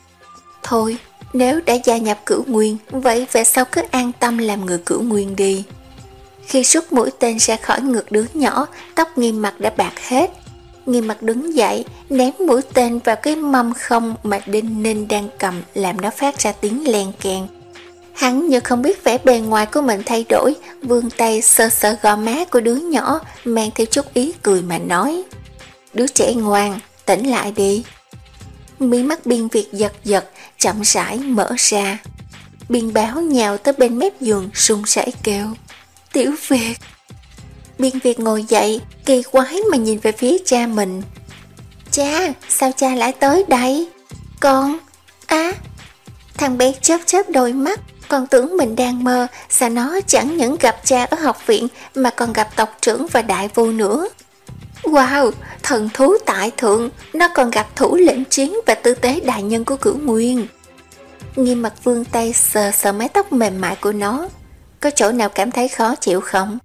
Thôi, nếu đã gia nhập Cửu Nguyên, vậy về sau cứ an tâm làm người Cửu Nguyên đi. Khi rút mũi tên ra khỏi ngực đứa nhỏ, tóc Nghiêm Mặc đã bạc hết. Nghiêm Mặc đứng dậy, ném mũi tên vào cái mâm không mà Đinh Ninh đang cầm, làm nó phát ra tiếng len keng. Hắn như không biết vẻ bề ngoài của mình thay đổi, vươn tay sờ sờ gò má của đứa nhỏ, mang theo chút ý cười mà nói: Đứa trẻ ngoan, tỉnh lại đi. Mí mắt Biên Việt giật giật, chậm rãi mở ra. Biên Báo nhào tới bên mép giường, run rẩy kêu: Tiểu Việt. Biên Việt ngồi dậy, kỳ quái mà nhìn về phía cha mình. Cha, sao cha lại tới đây? Con, á. À, thằng bé chớp chớp đôi mắt, còn tưởng mình đang mơ, sao nó chẳng những gặp cha ở học viện mà còn gặp tộc trưởng và đại vô nữa. Wow, thần thú tại thượng, nó còn gặp thủ lĩnh chiến và Tư Tế đại nhân của Cửu Nguyên. Nghiêm Mặc vươn tay sờ sờ mái tóc mềm mại của nó. Có chỗ nào cảm thấy khó chịu không?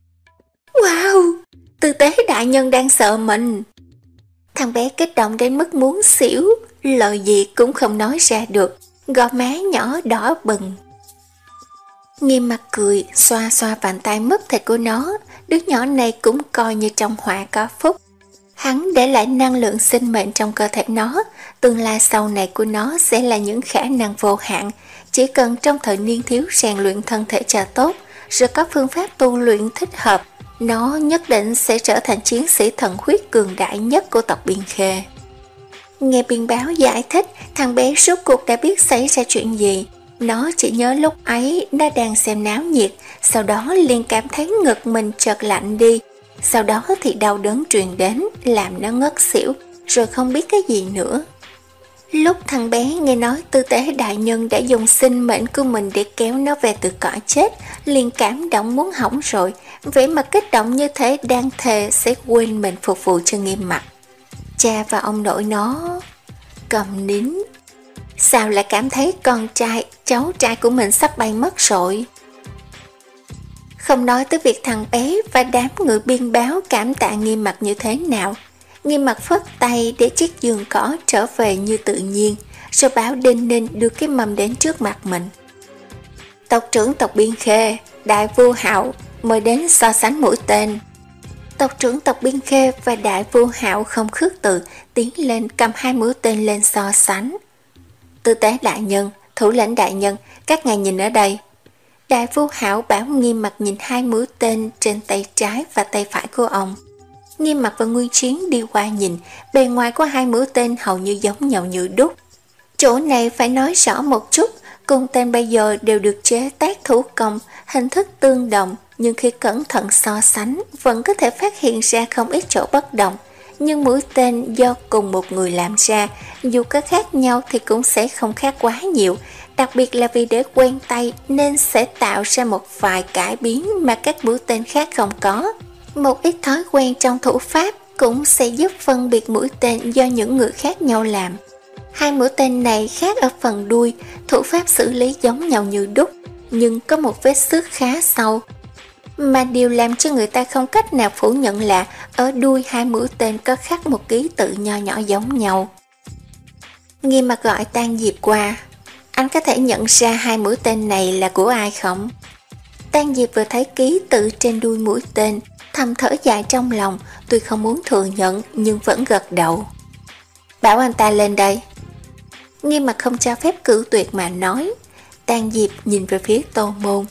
Wow, Tư Tế đại nhân đang sợ mình. Thằng bé kích động đến mức muốn xỉu, lời gì cũng không nói ra được, gò má nhỏ đỏ bừng. Nghiêm Mặc cười, xoa xoa bàn tay mấp thịt của nó. Đứa nhỏ này cũng coi như trong họa có phúc. Hắn để lại năng lượng sinh mệnh trong cơ thể nó, tương lai sau này của nó sẽ là những khả năng vô hạn. Chỉ cần trong thời niên thiếu rèn luyện thân thể cho tốt, rồi có phương pháp tu luyện thích hợp, nó nhất định sẽ trở thành chiến sĩ thần huyết cường đại nhất của tộc Biên Khê. Nghe biên báo giải thích, thằng bé rốt cuộc đã biết xảy ra chuyện gì. Nó chỉ nhớ lúc ấy nó đang xem náo nhiệt, sau đó liền cảm thấy ngực mình chợt lạnh đi. Sau đó thì đau đớn truyền đến, làm nó ngất xỉu, rồi không biết cái gì nữa. Lúc thằng bé nghe nói tư tế đại nhân đã dùng sinh mệnh của mình để kéo nó về từ cõi chết, liền cảm động muốn hỏng rồi, vẻ mặt kích động như thế đang thề sẽ quên mình phục vụ cho Nghiêm Mặc. Cha và ông nội nó cầm nín. Sao lại cảm thấy con trai, cháu trai của mình sắp bay mất rồi? Không nói tới việc thằng bé và đám người biên báo cảm tạ Nghiêm Mặc như thế nào, Nghiêm Mặc phất tay để chiếc giường cỏ trở về như tự nhiên, rồi bảo Đinh Ninh đưa cái mâm đến trước mặt mình. Tộc trưởng tộc Biên Khê, Đại Vua Hạo mời đến so sánh mũi tên. Tộc trưởng tộc Biên Khê và Đại Vua Hạo không khước từ tiến lên cầm hai mũi tên lên so sánh. Tư tế đại nhân, thủ lĩnh đại nhân, các ngài nhìn ở đây. Đại Vua Hạo bảo Nghiêm Mặc nhìn hai mũi tên trên tay trái và tay phải của ông. Nghiêm Mặc và Nguyên Chiến đi qua nhìn, bề ngoài của hai mũi tên hầu như giống nhau như đúc. Chỗ này phải nói rõ một chút, cung tên bây giờ đều được chế tác thủ công, hình thức tương đồng, nhưng khi cẩn thận so sánh vẫn có thể phát hiện ra không ít chỗ bất đồng. Nhưng mũi tên do cùng một người làm ra, dù có khác nhau thì cũng sẽ không khác quá nhiều, đặc biệt là vì để quen tay nên sẽ tạo ra một vài cải biến mà các mũi tên khác không có. Một ít thói quen trong thủ pháp cũng sẽ giúp phân biệt mũi tên do những người khác nhau làm. Hai mũi tên này khác ở phần đuôi, thủ pháp xử lý giống nhau như đúc, nhưng có một vết xước khá sâu. Mà điều làm cho người ta không cách nào phủ nhận là ở đuôi hai mũi tên có khắc một ký tự nho nhỏ giống nhau. Nghiêm Mặc gọi Tang Diệp qua. Anh có thể nhận ra hai mũi tên này là của ai không? Tang Diệp vừa thấy ký tự trên đuôi mũi tên, thầm thở dài trong lòng, tuy không muốn thừa nhận nhưng vẫn gật đầu. Bảo anh ta lên đây. Nghiêm Mặc không cho phép cự tuyệt mà nói. Tang Diệp nhìn về phía Tô Môn.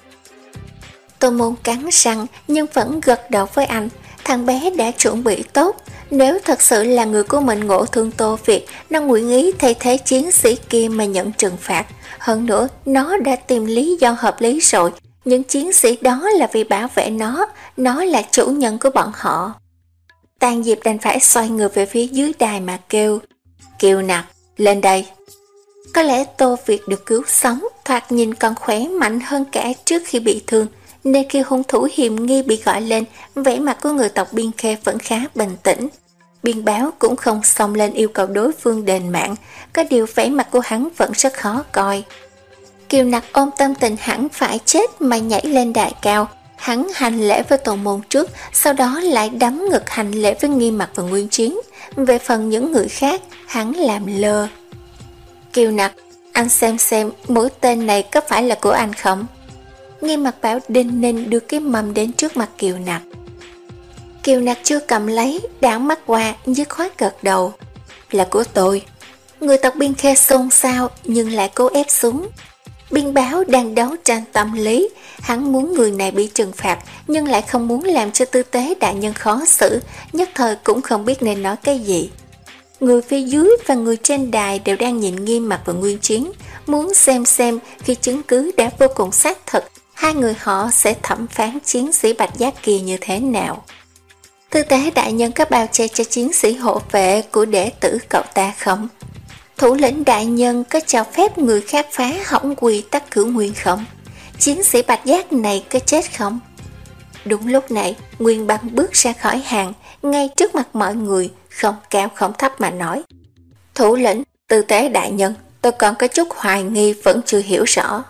Tô Môn cắn răng nhưng vẫn gật đầu với anh. Thằng bé đã chuẩn bị tốt. Nếu thật sự là người của mình ngộ thương Tô Việt, nó nguyện ý thay thế chiến sĩ kia mà nhận trừng phạt. Hơn nữa, nó đã tìm lý do hợp lý rồi. Những chiến sĩ đó là vì bảo vệ nó, nó là chủ nhân của bọn họ. Tang Diệp đành phải xoay người về phía dưới đài mà kêu. Kiều Nặc, lên đây. Có lẽ Tô Việt được cứu sống, thoạt nhìn còn khỏe mạnh hơn cả trước khi bị thương, nên khi hung thủ hiểm nghi bị gọi lên, vẻ mặt của người tộc Biên Khê vẫn khá bình tĩnh. Biên báo cũng không xông lên yêu cầu đối phương đền mạng, có điều vẻ mặt của hắn vẫn rất khó coi. Kiều Nặc ôm tâm tình hẳn phải chết mà nhảy lên đài cao. Hắn hành lễ với Tô Môn trước, sau đó lại đấm ngực hành lễ với Nghiêm Mặc và Nguyên Chiến. Về phần những người khác, hắn làm lơ. Kiều Nặc, anh xem xem mũi tên này có phải là của anh không? Nghiêm Mặc bảo Đinh Ninh đưa cái mâm đến trước mặt Kiều Nặc. Kiều Nặc chưa cầm lấy, đảo mắt qua, dứt khoát gật đầu. Là của tôi. Người tộc Biên Khê xôn xao nhưng lại cố ép xuống. Biên báo đang đấu tranh tâm lý, hắn muốn người này bị trừng phạt nhưng lại không muốn làm cho tư tế đại nhân khó xử, nhất thời cũng không biết nên nói cái gì. Người phía dưới và người trên đài đều đang nhìn Nghiêm Mặc và Nguyên Chiến, muốn xem xem khi chứng cứ đã vô cùng xác thực, hai người họ sẽ thẩm phán chiến sĩ Bạch Giác kia như thế nào. Tư tế đại nhân có bao che cho chiến sĩ hộ vệ của đệ tử cậu ta không? Thủ lĩnh đại nhân có cho phép người khác phá hỏng quy tắc cửu nguyên không? Chiến sĩ Bạch Giác này có chết không? Đúng lúc này, Nguyên Băng bước ra khỏi hàng, ngay trước mặt mọi người, không cao không thấp mà nói. Thủ lĩnh, tư tế đại nhân, tôi còn có chút hoài nghi vẫn chưa hiểu rõ.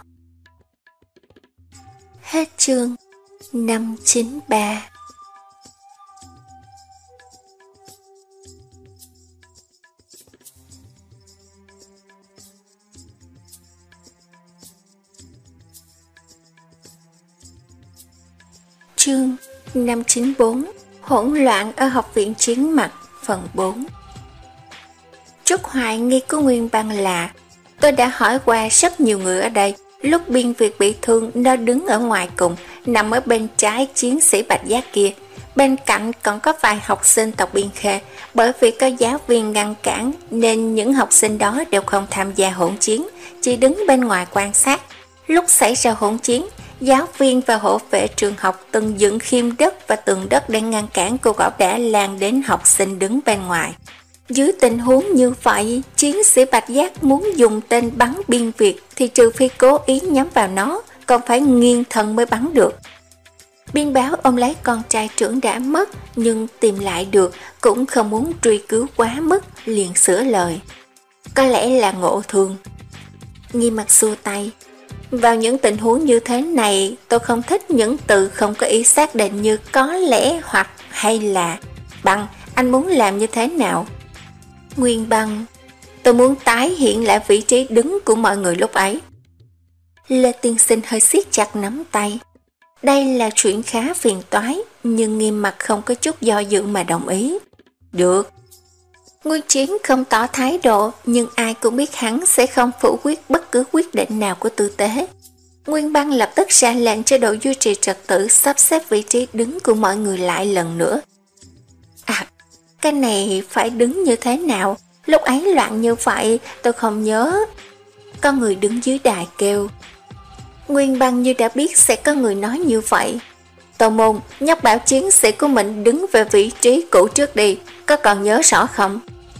Hết chương năm chín ba. Chương năm chín bốn. Hỗn loạn ở học viện Chiến Mặc phần bốn. Chút hoài nghi của Nguyên Băng là tôi đã hỏi qua rất nhiều người ở đây. Lúc Biên Việt bị thương, nó đứng ở ngoài cùng, nằm ở bên trái chiến sĩ Bạch Giác kia. Bên cạnh còn có vài học sinh tộc Biên Khê. Bởi vì có giáo viên ngăn cản nên những học sinh đó đều không tham gia hỗn chiến, chỉ đứng bên ngoài quan sát. Lúc xảy ra hỗn chiến, giáo viên và hộ vệ trường học từng dựng khiêm đất và tường đất để ngăn cản cuộc ẩu đả lan đến học sinh đứng bên ngoài. Dưới tình huống như vậy, chiến sĩ Bạch Giác muốn dùng tên bắn biên Việt thì trừ phi cố ý nhắm vào nó, còn phải nghiêng thân mới bắn được. Biên báo ông lấy con trai trưởng đã mất nhưng tìm lại được, cũng không muốn truy cứu quá mức, liền sửa lời. Có lẽ là ngộ thương. Nghiêm mặt xua tay. Vào những tình huống như thế này, tôi không thích những từ không có ý xác định như có lẽ hoặc hay là. Bằng, anh muốn làm như thế nào? Nguyên Băng, tôi muốn tái hiện lại vị trí đứng của mọi người lúc ấy. Lê Tiên Sinh hơi siết chặt nắm tay. Đây là chuyện khá phiền toái, nhưng Nghiêm mặt không có chút do dự mà đồng ý. Được. Nguyên Chiến không tỏ thái độ, nhưng ai cũng biết hắn sẽ không phủ quyết bất cứ quyết định nào của Tư Tế. Nguyên Băng lập tức ra lệnh cho đội duy trì trật tự sắp xếp vị trí đứng của mọi người lại lần nữa. À, cái này phải đứng như thế nào? Lúc ấy loạn như vậy, tôi không nhớ. Có người đứng dưới đài kêu. Nguyên Băng như đã biết sẽ có người nói như vậy. Tô Môn, nhắc bảo chiến sĩ của mình đứng về vị trí cũ trước đi, có còn nhớ rõ không?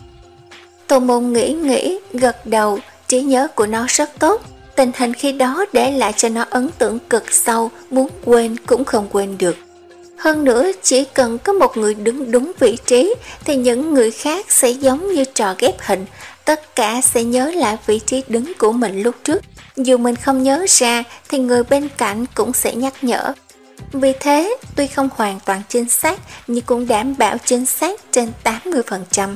Tô Môn nghĩ nghĩ, gật đầu, trí nhớ của nó rất tốt. Tình hình khi đó để lại cho nó ấn tượng cực sâu, muốn quên cũng không quên được. Hơn nữa, chỉ cần có một người đứng đúng vị trí thì những người khác sẽ giống như trò ghép hình, tất cả sẽ nhớ lại vị trí đứng của mình lúc trước. Dù mình không nhớ ra thì người bên cạnh cũng sẽ nhắc nhở. Vì thế, tuy không hoàn toàn chính xác nhưng cũng đảm bảo chính xác trên tám mươi phần trăm.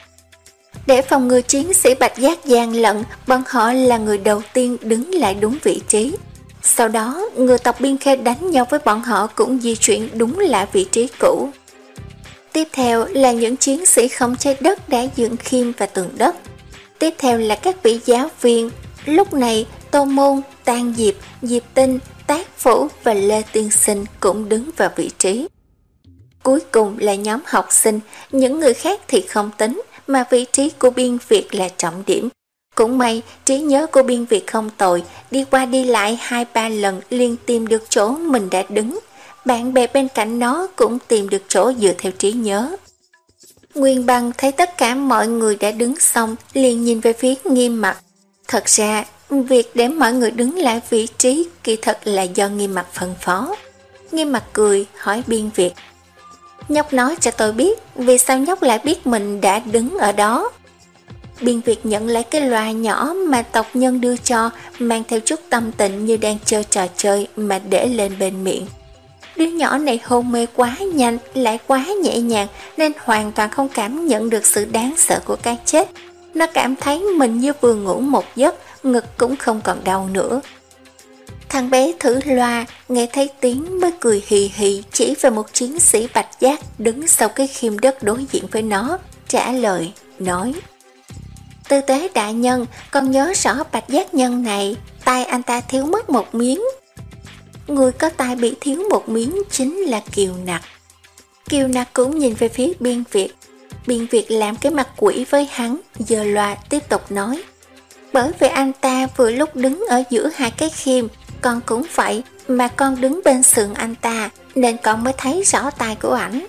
Để phòng ngừa chiến sĩ Bạch Giác gian lận, bọn họ là người đầu tiên đứng lại đúng vị trí. Sau đó, người tộc Biên Khê đánh nhau với bọn họ cũng di chuyển đúng lại vị trí cũ. Tiếp theo là những chiến sĩ không chế đất đã dựng khiêm và tường đất. Tiếp theo là các vị giáo viên. Lúc này, Tô Môn, Tang Diệp, Diệp Tinh, Tác Phủ và Lê Tiên Sinh cũng đứng vào vị trí. Cuối cùng là nhóm học sinh, những người khác thì không tính, mà vị trí của Biên Việt là trọng điểm. Cũng may, trí nhớ của Biên Việt không tồi, đi qua đi lại hai ba lần liền tìm được chỗ mình đã đứng. Bạn bè bên cạnh nó cũng tìm được chỗ dựa theo trí nhớ. Nguyên Băng thấy tất cả mọi người đã đứng xong, liền nhìn về phía Nghiêm mặt. Thật ra, việc để mọi người đứng lại vị trí kỳ thật là do Nghiêm mặt phân phó. Nghiêm mặt cười, hỏi Biên Việt. Nhóc nói cho tôi biết, vì sao nhóc lại biết mình đã đứng ở đó? Biên Việt nhận lấy cái loa nhỏ mà tộc nhân đưa cho, mang theo chút tâm tình như đang chơi trò chơi mà để lên bên miệng. Đứa nhỏ này hôn mê quá nhanh, lại quá nhẹ nhàng nên hoàn toàn không cảm nhận được sự đáng sợ của cái chết. Nó cảm thấy mình như vừa ngủ một giấc, ngực cũng không còn đau nữa. Thằng bé thử loa, nghe thấy tiếng mới cười hì hì chỉ về một chiến sĩ Bạch Giác đứng sau cái khiêm đất đối diện với nó, trả lời, nói. Tư Tế đại nhân, con nhớ rõ Bạch Giác nhân này, tai anh ta thiếu mất một miếng. Người có tai bị thiếu một miếng chính là Kiều Nặc. Kiều Nặc cũng nhìn về phía Biên Việt. Biên Việt làm cái mặt quỷ với hắn, giờ loa tiếp tục nói. Bởi vì anh ta vừa lúc đứng ở giữa hai cái khiêm, con cũng vậy, mà con đứng bên sườn anh ta, nên con mới thấy rõ tai của ảnh.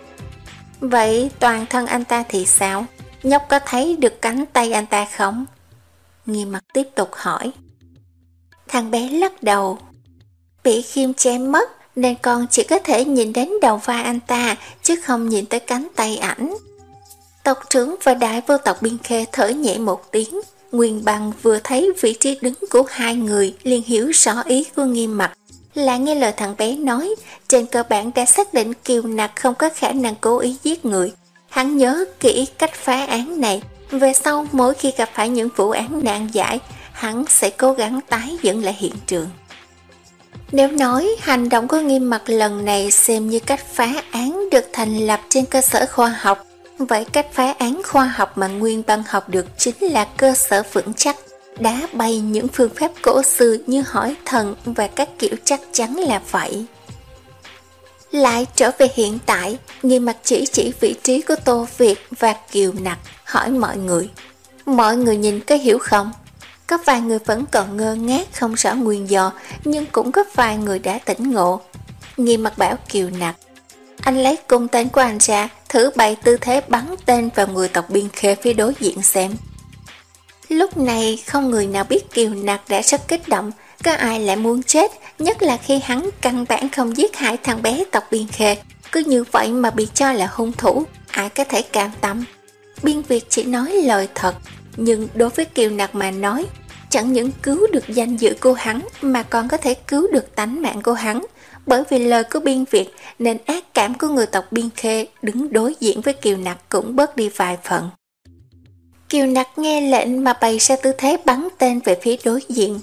Vậy toàn thân anh ta thì sao? Nhóc có thấy được cánh tay anh ta không? Nghiêm mặt tiếp tục hỏi. Thằng bé lắc đầu. Bị khiêm che mất, nên con chỉ có thể nhìn đến đầu vai anh ta, chứ không nhìn tới cánh tay ảnh. Tộc trưởng và đại vô tộc Biên Khê thở nhẹ một tiếng. Nguyên Băng vừa thấy vị trí đứng của hai người liền hiểu rõ ý của Nghiêm mặt. Là nghe lời thằng bé nói, trên cơ bản đã xác định Kiều Nặc không có khả năng cố ý giết người. Hắn nhớ kỹ cách phá án này, về sau mỗi khi gặp phải những vụ án nan giải, hắn sẽ cố gắng tái dựng lại hiện trường. Nếu nói hành động của Nghiêm mặt lần này xem như cách phá án được thành lập trên cơ sở khoa học, vậy cách phá án khoa học mà Nguyên Băng học được chính là cơ sở vững chắc, đá bay những phương pháp cổ xưa như hỏi thần và các kiểu chắc chắn là vậy. Lại trở về hiện tại, Nghiêm Mặc chỉ chỉ vị trí của Tô Việt và Kiều Nặc, hỏi mọi người. Mọi người nhìn có hiểu không? Có vài người vẫn còn ngơ ngác không rõ nguyên do, nhưng cũng có vài người đã tỉnh ngộ. Nghiêm Mặc bảo Kiều Nặc, anh lấy cung tên của anh ra, thử bày tư thế bắn tên vào người tộc Biên Khê phía đối diện xem. Lúc này không người nào biết Kiều Nặc đã rất kích động, có ai lại muốn chết, nhất là khi hắn căn bản không giết hại thằng bé tộc Biên Khê, cứ như vậy mà bị cho là hung thủ, ai có thể cam tâm. Biên Việt chỉ nói lời thật, nhưng đối với Kiều Nặc mà nói, chẳng những cứu được danh dự của hắn mà còn có thể cứu được tánh mạng của hắn. Bởi vì lời của Biên Việt nên ác cảm của người tộc Biên Khê đứng đối diện với Kiều Nặc cũng bớt đi vài phần. Kiều Nặc nghe lệnh mà bày ra tư thế bắn tên về phía đối diện.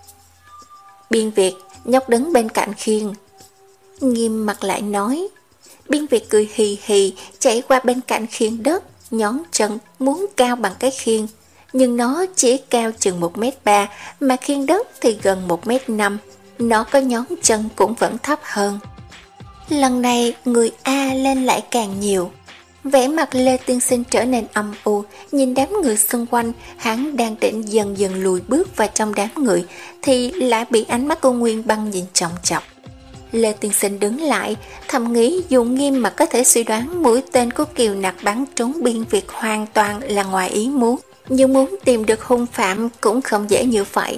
Biên Việt, nhóc đứng bên cạnh khiên. Nghiêm Mặc lại nói. Biên Việt cười hì hì chạy qua bên cạnh khiên đất, nhón chân muốn cao bằng cái khiên, nhưng nó chỉ cao chừng một mét ba, mà khiên đất thì gần một mét năm. Nó có nhón chân cũng vẫn thấp hơn. Lần này người A lên lại càng nhiều. Vẻ mặt Lê Tiên Sinh trở nên âm u, nhìn đám người xung quanh, hắn đang định dần dần lùi bước vào trong đám người, thì lại bị ánh mắt của Nguyên Băng nhìn chòng chọc. Lê Tiên Sinh đứng lại, thầm nghĩ dù Nghiêm Mặc có thể suy đoán mũi tên của Kiều Nặc bắn trúng Biên Việt hoàn toàn là ngoài ý muốn, nhưng muốn tìm được hung phạm cũng không dễ như vậy.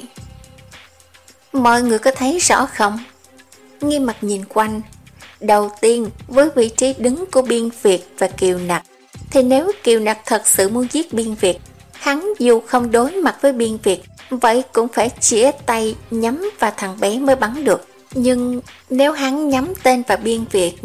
Mọi người có thấy rõ không? Nghiêm Mặc nhìn quanh. Đầu tiên, với vị trí đứng của Biên Việt và Kiều Nặc, thì nếu Kiều Nặc thật sự muốn giết Biên Việt, hắn dù không đối mặt với Biên Việt, vậy cũng phải chĩa tay nhắm vào thằng bé mới bắn được. Nhưng nếu hắn nhắm tên vào Biên Việt...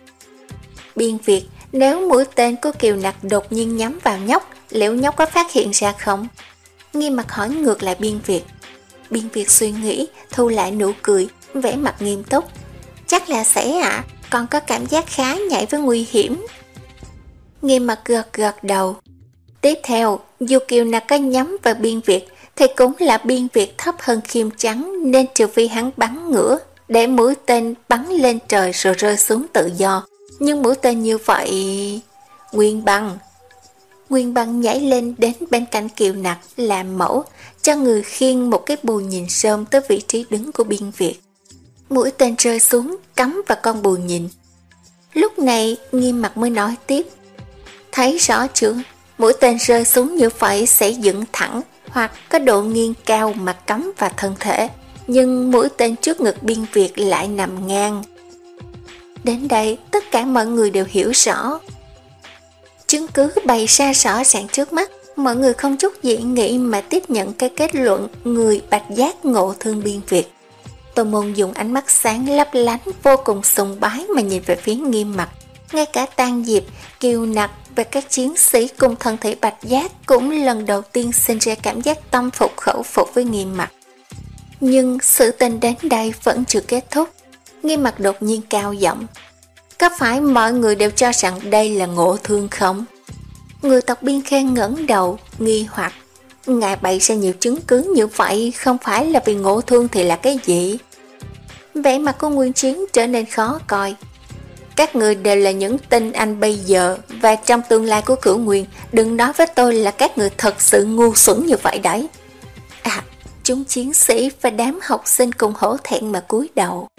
Biên Việt, nếu mũi tên của Kiều Nặc đột nhiên nhắm vào nhóc, liệu nhóc có phát hiện ra không? Nghiêm Mặc hỏi ngược lại Biên Việt. Biên Việt suy nghĩ, thu lại nụ cười, vẻ mặt nghiêm túc. Chắc là sẽ ạ, à, còn có cảm giác khá nhạy với nguy hiểm. Nghiêm Mặc gật gật đầu. Tiếp theo, dù Kiều Nặc có nhắm vào Biên Việt, thì cũng là Biên Việt thấp hơn Khiêm Trắng, nên trừ phi hắn bắn ngửa, để mũi tên bắn lên trời rồi rơi xuống tự do. Nhưng mũi tên như vậy... Nguyên Băng Nguyên Băng nhảy lên đến bên cạnh Kiều Nặc làm mẫu, cho người khiêng một cái bù nhìn sơm tới vị trí đứng của Biên Việt. Mũi tên rơi xuống, cắm vào con bù nhìn. Lúc này Nghiêm Mặc mới nói tiếp. Thấy rõ chưa? Mũi tên rơi xuống như vậy sẽ dựng thẳng, hoặc có độ nghiêng cao mà cắm vào thân thể. Nhưng mũi tên trước ngực Biên Việt lại nằm ngang. Đến đây tất cả mọi người đều hiểu rõ. Chứng cứ bày ra rõ ràng trước mắt, mọi người không chút dị nghị mà tiếp nhận cái kết luận người Bạch Giác ngộ thương Biên Việt. Tô Môn dùng ánh mắt sáng lấp lánh vô cùng sùng bái mà nhìn về phía Nghiêm Mặc. Ngay cả Tang Diệp, Kiều Nặc và các chiến sĩ cùng thân thể Bạch Giác cũng lần đầu tiên sinh ra cảm giác tâm phục khẩu phục với Nghiêm Mặc. Nhưng sự tình đến đây vẫn chưa kết thúc. Nghiêm Mặc đột nhiên cao giọng. Có phải mọi người đều cho rằng đây là ngộ thương không? Người tộc Biên Khê ngẩng đầu, nghi hoặc. Ngài bày ra nhiều chứng cứ như vậy, không phải là vì ngộ thương thì là cái gì? Vẻ mặt của Nguyên Chiến trở nên khó coi. Các người đều là những tinh anh bây giờ và trong tương lai của Cửu Nguyên, đừng nói với tôi là các người thật sự ngu xuẩn như vậy đấy. À, chúng chiến sĩ và đám học sinh cùng hổ thẹn mà cúi đầu.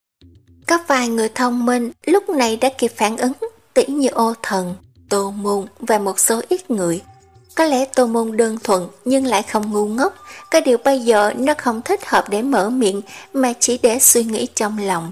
Có vài người thông minh lúc này đã kịp phản ứng, tỉ như Ô Thần, Tô Môn và một số ít người. Có lẽ Tô Môn đơn thuần nhưng lại không ngu ngốc, cái điều bây giờ nó không thích hợp để mở miệng mà chỉ để suy nghĩ trong lòng.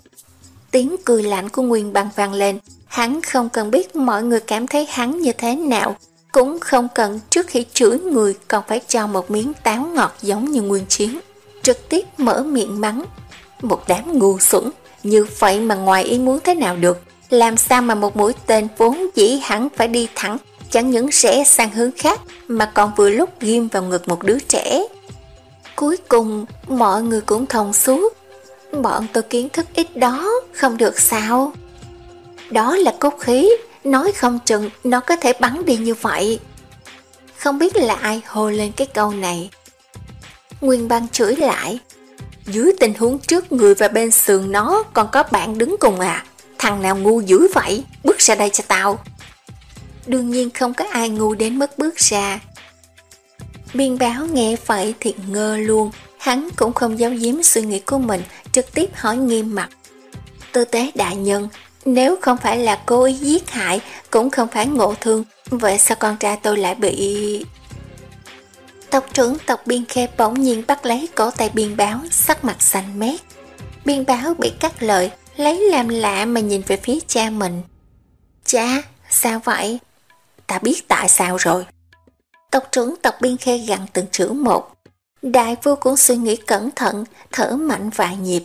Tiếng cười lạnh của Nguyên Băng vang lên, hắn không cần biết mọi người cảm thấy hắn như thế nào, cũng không cần trước khi chửi người còn phải cho một miếng táo ngọt giống như Nguyên Chiến. Trực tiếp mở miệng mắng, một đám ngu xuẩn, như vậy mà ngoài ý muốn thế nào được, làm sao mà một mũi tên vốn dĩ hẳn phải đi thẳng, chẳng những rẽ sang hướng khác mà còn vừa lúc ghim vào ngực một đứa trẻ. Cuối cùng mọi người cũng thông suốt. Bọn tôi kiến thức ít đó, không được sao? Đó là cốt khí, nói không chừng nó có thể bắn đi như vậy. Không biết là ai hô lên cái câu này. Nguyên Băng chửi lại. Dưới tình huống trước người và bên sườn nó còn có bạn đứng cùng à? thằng nào ngu dữ vậy, bước ra đây cho tao. Đương nhiên không có ai ngu đến mức bước ra. Biên báo nghe vậy thì ngơ luôn, hắn cũng không giấu giếm suy nghĩ của mình, trực tiếp hỏi nghiêm mặt. Tư tế đại nhân, nếu không phải là cố ý giết hại, cũng không phải ngộ thương, vậy sao con trai tôi lại bị... Tộc trưởng tộc Biên Khê bỗng nhiên bắt lấy cổ tay biên báo, sắc mặt xanh mét. Biên báo bị cắt lời, lấy làm lạ mà nhìn về phía cha mình. Cha, sao vậy? Ta biết tại sao rồi. Tộc trưởng tộc Biên Khê gằn từng chữ một. Đại vua cũng suy nghĩ cẩn thận, thở mạnh vài nhịp.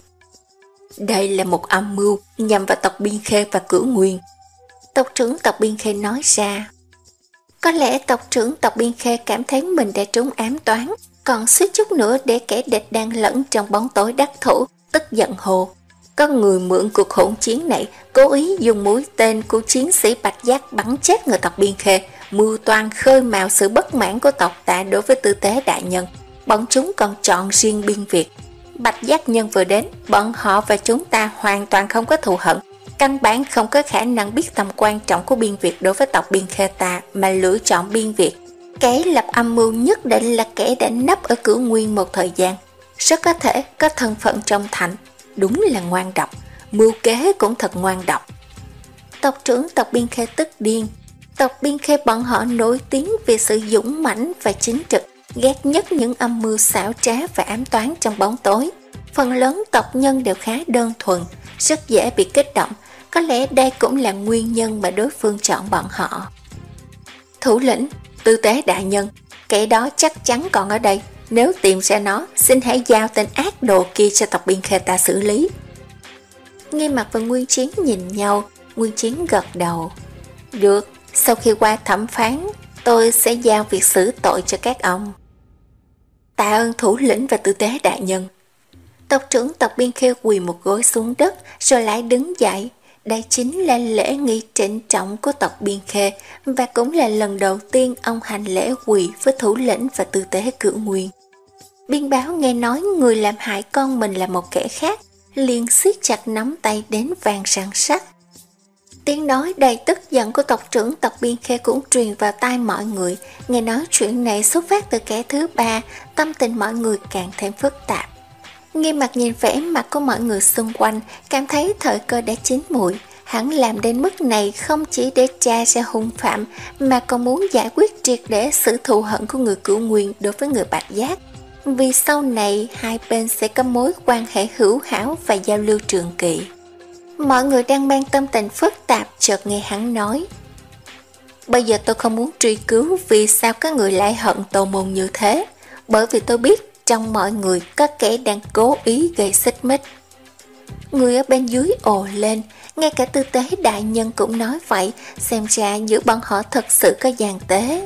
Đây là một âm mưu nhằm vào tộc Biên Khê và Cửu Nguyên. Tộc trưởng tộc Biên Khê nói ra. Có lẽ tộc trưởng tộc Biên Khê cảm thấy mình đã trúng ám toán, còn suýt chút nữa để kẻ địch đang lẫn trong bóng tối đắc thủ, tức giận hồ. Có người mượn cuộc hỗn chiến này, cố ý dùng mũi tên của chiến sĩ Bạch Giác bắn chết người tộc Biên Khê, mưu toan khơi mào sự bất mãn của tộc ta đối với tư tế đại nhân. Bọn chúng còn chọn riêng Biên Việt. Bạch Giác nhân vừa đến, bọn họ và chúng ta hoàn toàn không có thù hận, căn bản không có khả năng biết tầm quan trọng của Biên Việt đối với tộc Biên Khê ta mà lựa chọn Biên Việt. Kẻ lập âm mưu nhất định là kẻ đã nấp ở Cửu Nguyên một thời gian, rất có thể có thân phận trong thành. Đúng là ngoan độc, mưu kế cũng thật ngoan độc. Tộc trưởng tộc Biên Khê tức điên. Tộc Biên Khê bọn họ nổi tiếng vì sự dũng mãnh và chính trực, ghét nhất những âm mưu xảo trá và ám toán trong bóng tối. Phần lớn tộc nhân đều khá đơn thuần, rất dễ bị kích động. Có lẽ đây cũng là nguyên nhân mà đối phương chọn bọn họ. Thủ lĩnh, tư tế đại nhân, kẻ đó chắc chắn còn ở đây. Nếu tìm ra nó, xin hãy giao tên ác đồ kia cho tộc Biên Khê ta xử lý. Nghiêm Mặt và Nguyên Chiến nhìn nhau, Nguyên Chiến gật đầu. Được, sau khi qua thẩm phán, tôi sẽ giao việc xử tội cho các ông. Tạ ơn thủ lĩnh và tư tế đại nhân. Tộc trưởng tộc Biên Khê quỳ một gối xuống đất, rồi lại đứng dậy. Đây chính là lễ nghi trịnh trọng của tộc Biên Khê, và cũng là lần đầu tiên ông hành lễ quỳ với thủ lĩnh và tư tế Cửu Nguyên. Biên báo nghe nói người làm hại con mình là một kẻ khác, liền siết chặt nắm tay đến vàng răng sắt. Tiếng nói đầy tức giận của tộc trưởng tộc Biên Khê cũng truyền vào tai mọi người. Nghe nói chuyện này xuất phát từ kẻ thứ ba, tâm tình mọi người càng thêm phức tạp. Nghiêm Mặt nhìn vẻ mặt của mọi người xung quanh, cảm thấy thời cơ đã chín muồi. Hắn làm đến mức này không chỉ để tra ra hung phạm, mà còn muốn giải quyết triệt để sự thù hận của người Cửu Nguyên đối với người Bạch Giác. Vì sau này hai bên sẽ có mối quan hệ hữu hảo và giao lưu trường kỳ. Mọi người đang mang tâm tình phức tạp, chợt nghe hắn nói. Bây giờ tôi không muốn truy cứu vì sao các người lại hận Tô Môn như thế, bởi vì tôi biết trong mọi người có kẻ đang cố ý gây xích mích. Người ở bên dưới ồ lên, ngay cả tư tế đại nhân cũng nói vậy, xem ra giữa bọn họ thật sự có gian tế.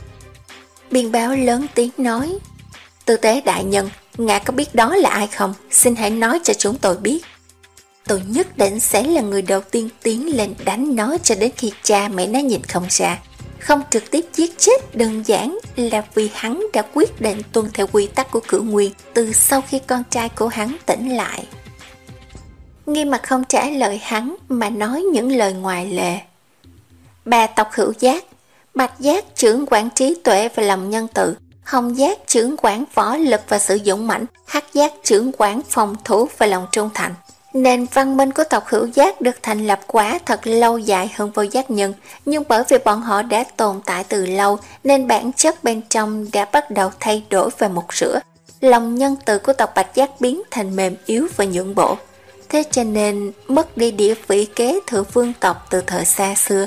Biên báo lớn tiếng nói. Tư tế đại nhân, ngài có biết đó là ai không? Xin hãy nói cho chúng tôi biết. Tôi nhất định sẽ là người đầu tiên tiến lên đánh nó cho đến khi cha mẹ nó nhìn không ra. Không trực tiếp giết chết đơn giản là vì hắn đã quyết định tuân theo quy tắc của Cửu Nguyên từ sau khi con trai của hắn tỉnh lại. Nghiêm Mặt không trả lời hắn mà nói những lời ngoài lề. Bà tộc Hữu Giác, Bạch Giác trưởng quản trí tuệ và lòng nhân từ, Hồng Giác trưởng quản võ lực và sự dũng mãnh, Hắc Giác trưởng quản phòng thủ và lòng trung thành. Nền văn minh của tộc Hữu Giác được thành lập quả thật lâu dài hơn Vô Giác Nhân, nhưng bởi vì bọn họ đã tồn tại từ lâu nên bản chất bên trong đã bắt đầu thay đổi và mục rửa. Lòng nhân từ của tộc Bạch Giác biến thành mềm yếu và nhượng bộ. Thế cho nên mất đi địa vị kế thừa vương tộc từ thời xa xưa.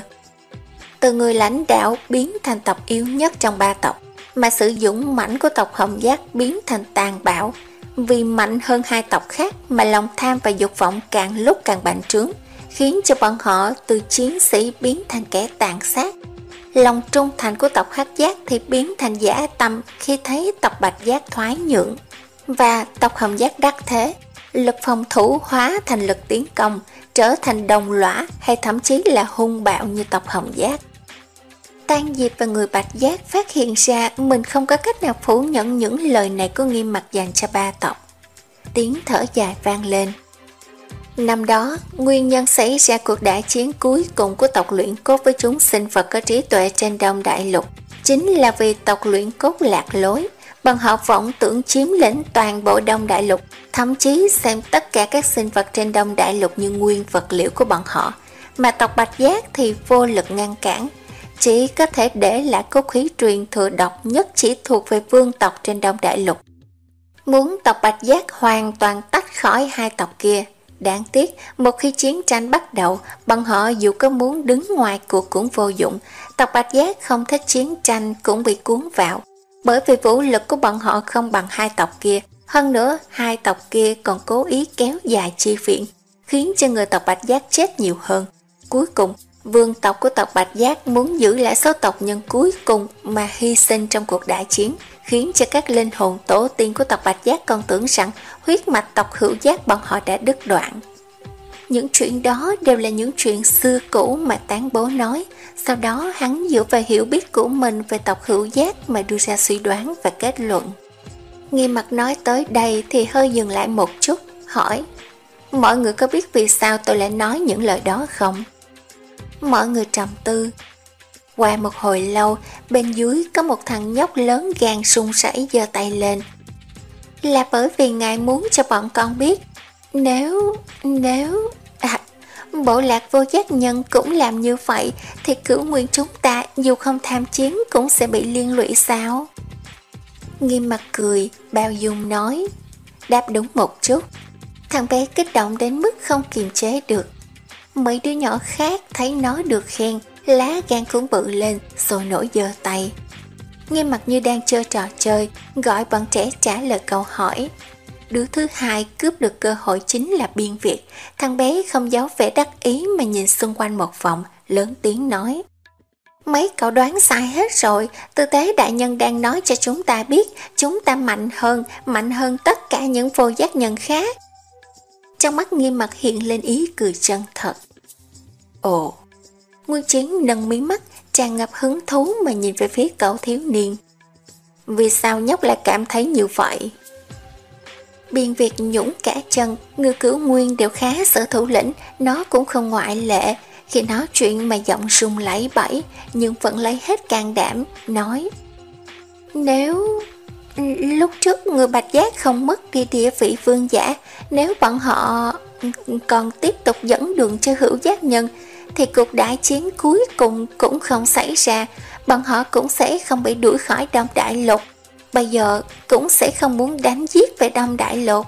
Từ người lãnh đạo biến thành tộc yếu nhất trong ba tộc, mà sự dũng mãnh của tộc Hồng Giác biến thành tàn bạo. Vì mạnh hơn hai tộc khác mà lòng tham và dục vọng càng lúc càng bành trướng, khiến cho bọn họ từ chiến sĩ biến thành kẻ tàn sát. Lòng trung thành của tộc Hắc Giác thì biến thành dã tâm khi thấy tộc Bạch Giác thoái nhượng, và tộc Hồng Giác đắc thế, lực phòng thủ hóa thành lực tiến công, trở thành đồng lõa hay thậm chí là hung bạo như tộc Hồng Giác. Tan Diệp và người Bạch Giác phát hiện ra mình không có cách nào phủ nhận những lời này của Nghiêm Mặt dành cho ba tộc. Tiếng thở dài vang lên. Năm đó, nguyên nhân xảy ra cuộc đại chiến cuối cùng của tộc luyện cốt với chúng sinh vật có trí tuệ trên Đông Đại Lục chính là vì tộc luyện cốt lạc lối, bằng họ vọng tưởng chiếm lĩnh toàn bộ Đông Đại Lục, thậm chí xem tất cả các sinh vật trên Đông Đại Lục như nguyên vật liệu của bọn họ, mà tộc Bạch Giác thì vô lực ngăn cản, chỉ có thể để lại cốt khí truyền thừa độc nhất chỉ thuộc về vương tộc trên Đông Đại Lục. Muốn tộc Bạch Giác hoàn toàn tách khỏi hai tộc kia. Đáng tiếc, một khi chiến tranh bắt đầu, bọn họ dù có muốn đứng ngoài cuộc cũng vô dụng. Tộc Bạch Giác không thích chiến tranh cũng bị cuốn vào, bởi vì vũ lực của bọn họ không bằng hai tộc kia. Hơn nữa, hai tộc kia còn cố ý kéo dài chi viện, khiến cho người tộc Bạch Giác chết nhiều hơn. Cuối cùng, vương tộc của tộc Bạch Giác muốn giữ lại số tộc nhân cuối cùng mà hy sinh trong cuộc đại chiến, khiến cho các linh hồn tổ tiên của tộc Bạch Giác còn tưởng rằng huyết mạch tộc Hữu Giác bọn họ đã đứt đoạn. Những chuyện đó đều là những chuyện xưa cũ mà Tán Bố nói. Sau đó hắn dựa vào hiểu biết của mình về tộc Hữu Giác mà đưa ra suy đoán và kết luận. Nghiêm Mặt nói tới đây thì hơi dừng lại một chút, hỏi: mọi người có biết vì sao tôi lại nói những lời đó không? Mọi người trầm tư. Qua một hồi lâu, bên dưới có một thằng nhóc lớn gan sung sẩy giơ tay lên. Là bởi vì ngài muốn cho bọn con biết, nếu, nếu... À, bộ lạc vô giác nhân cũng làm như vậy, thì cửu nguyên chúng ta dù không tham chiến cũng sẽ bị liên lụy sao? Nghiêm Mặt cười, bao dung nói. Đáp đúng một chút. Thằng bé kích động đến mức không kiềm chế được. Mấy đứa nhỏ khác thấy nó được khen, lá gan cũng bự lên, sôi nổi giơ tay. Nghiêm Mặt như đang chơi trò chơi, gọi bọn trẻ trả lời câu hỏi. Đứa thứ hai cướp được cơ hội chính là Biên Việt. Thằng bé không giấu vẻ đắc ý mà nhìn xung quanh một vòng, lớn tiếng nói: mấy cậu đoán sai hết rồi. Tư Tế đại nhân đang nói cho chúng ta biết chúng ta mạnh hơn, mạnh hơn tất cả những vô giác nhân khác. Trong mắt Nghiêm Mặt hiện lên ý cười chân thật. Ồ. Nguyên Chiến nâng mí mắt, tràn ngập hứng thú mà nhìn về phía cậu thiếu niên. Vì sao nhóc lại cảm thấy như vậy? Biên Việt nhũng cả chân, người cửu nguyên đều khá sở thủ lĩnh, nó cũng không ngoại lệ. Khi nói chuyện mà giọng sung lẫy bẫy, nhưng vẫn lấy hết can đảm, nói: nếu lúc trước người Bạch Giác không mất đi địa vị vương giả, nếu bọn họ còn tiếp tục dẫn đường cho Hữu Giác nhân, thì cuộc đại chiến cuối cùng cũng không xảy ra, bọn họ cũng sẽ không bị đuổi khỏi Đông Đại Lục, bây giờ cũng sẽ không muốn đánh giết về Đông Đại Lục.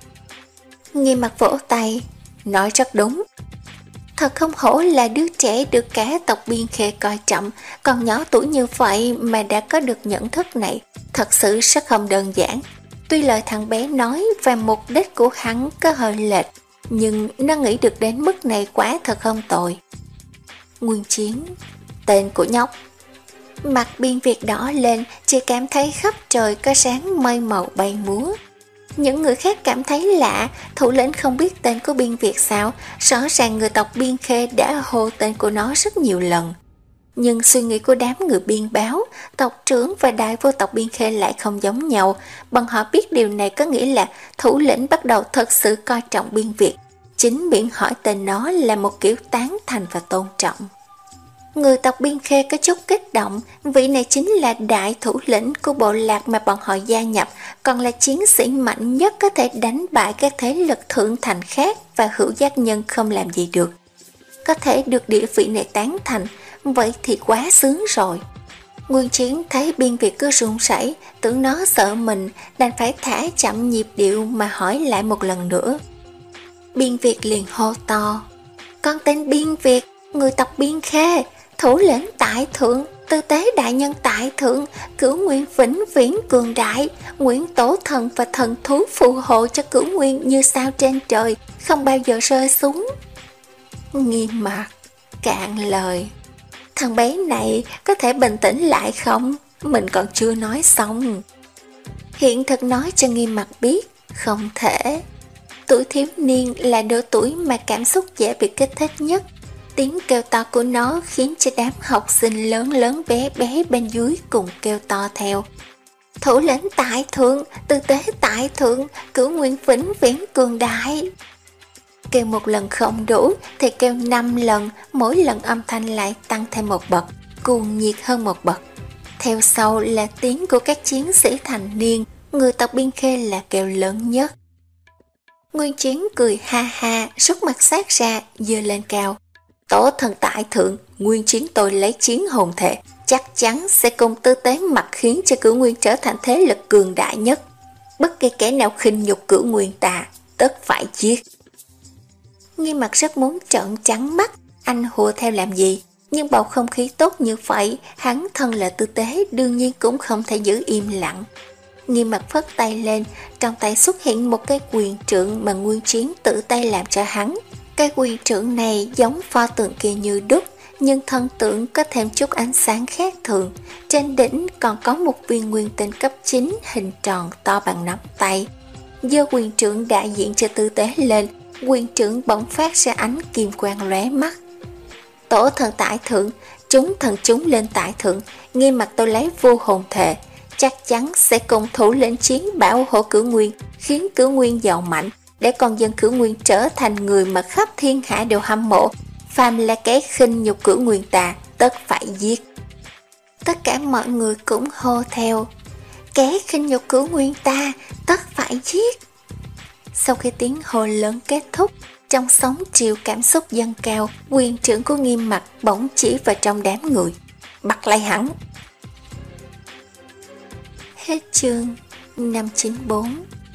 Nghiêm Mặt vỗ tay, nói rất đúng. Thật không hổ là đứa trẻ được cả tộc Biên Khê coi trọng, còn nhỏ tuổi như vậy mà đã có được nhận thức này, thật sự rất không đơn giản. Tuy lời thằng bé nói và mục đích của hắn có hơi lệch, nhưng nó nghĩ được đến mức này quá thật không tồi. Nguyên Chiến, tên của nhóc. Mặt Biên Việt đỏ lên, chỉ cảm thấy khắp trời có sáng mây màu bay múa. Những người khác cảm thấy lạ, thủ lĩnh không biết tên của Biên Việt sao, rõ ràng người tộc Biên Khê đã hô tên của nó rất nhiều lần. Nhưng suy nghĩ của đám người biên báo, tộc trưởng và đại vô tộc Biên Khê lại không giống nhau. Bọn họ biết điều này có nghĩa là thủ lĩnh bắt đầu thật sự coi trọng Biên Việt. Chính miệng hỏi tên nó là một kiểu tán thành và tôn trọng. Người tộc Biên Khê có chút kích động, vị này chính là đại thủ lĩnh của bộ lạc mà bọn họ gia nhập, còn là chiến sĩ mạnh nhất có thể đánh bại các thế lực thượng thành khác và Hữu Giác nhân không làm gì được. Có thể được địa vị này tán thành, vậy thì quá sướng rồi. Nguyên Chiến thấy Biên Việt cứ run rẩy, tưởng nó sợ mình, đành phải thả chậm nhịp điệu mà hỏi lại một lần nữa. Biên Việt liền hô to: con tên Biên Việt, người tộc Biên Khê, thủ lĩnh tại thượng, tư tế đại nhân tại thượng, cửu nguyên vĩnh viễn cường đại, nguyện tổ thần và thần thú phù hộ cho cửu nguyên như sao trên trời, không bao giờ rơi xuống. Nghiêm Mặt cạn lời. Thằng bé này có thể bình tĩnh lại không? Mình còn chưa nói xong. Hiện thực nói cho Nghiêm Mặt biết, không thể. Tuổi thiếu niên là độ tuổi mà cảm xúc dễ bị kích thích nhất. Tiếng kêu to của nó khiến cho đám học sinh lớn lớn bé bé bên dưới cùng kêu to theo. Thủ lĩnh tại thượng, tư tế tại thượng, cửu nguyên vĩnh viễn cường đại. kêu một lần không đủ thì kêu năm lần, mỗi lần âm thanh lại tăng thêm một bậc, cuồng nhiệt hơn một bậc. Theo sau là tiếng của các chiến sĩ thành niên, người tộc Biên Khê là kêu lớn nhất. Nguyên Chiến cười ha ha, rút mặt sát ra, giơ lên cao. Tổ thần tại thượng, Nguyên Chiến tôi lấy chiến hồn thể, chắc chắn sẽ cùng tư tế mặt khiến cho Cửu Nguyên trở thành thế lực cường đại nhất. Bất kỳ kẻ nào khinh nhục Cửu Nguyên ta, tất phải giết. Nghiêm Mặt rất muốn trợn trắng mắt, anh hùa theo làm gì, nhưng bầu không khí tốt như vậy, hắn thân là tư tế đương nhiên cũng không thể giữ im lặng. Nghiêm Mặt phất tay lên, trong tay xuất hiện một cái quyền trượng mà Nguyên Chiến tự tay làm cho hắn. Cái quyền trượng này giống pho tượng kia như đúc, nhưng thân tượng có thêm chút ánh sáng khác thường. Trên đỉnh còn có một viên nguyên tinh cấp chín hình tròn to bằng nắm tay. Giơ quyền trượng đại diện cho tư tế lên, quyền trượng bỗng phát ra ánh kim quang lóe mắt. Tổ thần tại thượng, chúng thần chúng lên tại thượng, Nghiêm Mặt tôi lấy vô hồn thể, chắc chắn sẽ cùng thủ lĩnh chiến bảo hộ Cửu Nguyên, khiến Cửu Nguyên giàu mạnh, để con dân Cửu Nguyên trở thành người mà khắp thiên hạ đều hâm mộ. Phàm là kẻ khinh nhục Cửu Nguyên ta, tất phải giết. Tất cả mọi người cũng hô theo, kẻ khinh nhục Cửu Nguyên ta, tất phải giết. Sau khi tiếng hô lớn kết thúc, trong sóng chiều cảm xúc dâng cao, quyền trưởng của Nghiêm Mặt bỗng chỉ vào trong đám người, bắt lấy hắn. Hết chương năm chín bốn.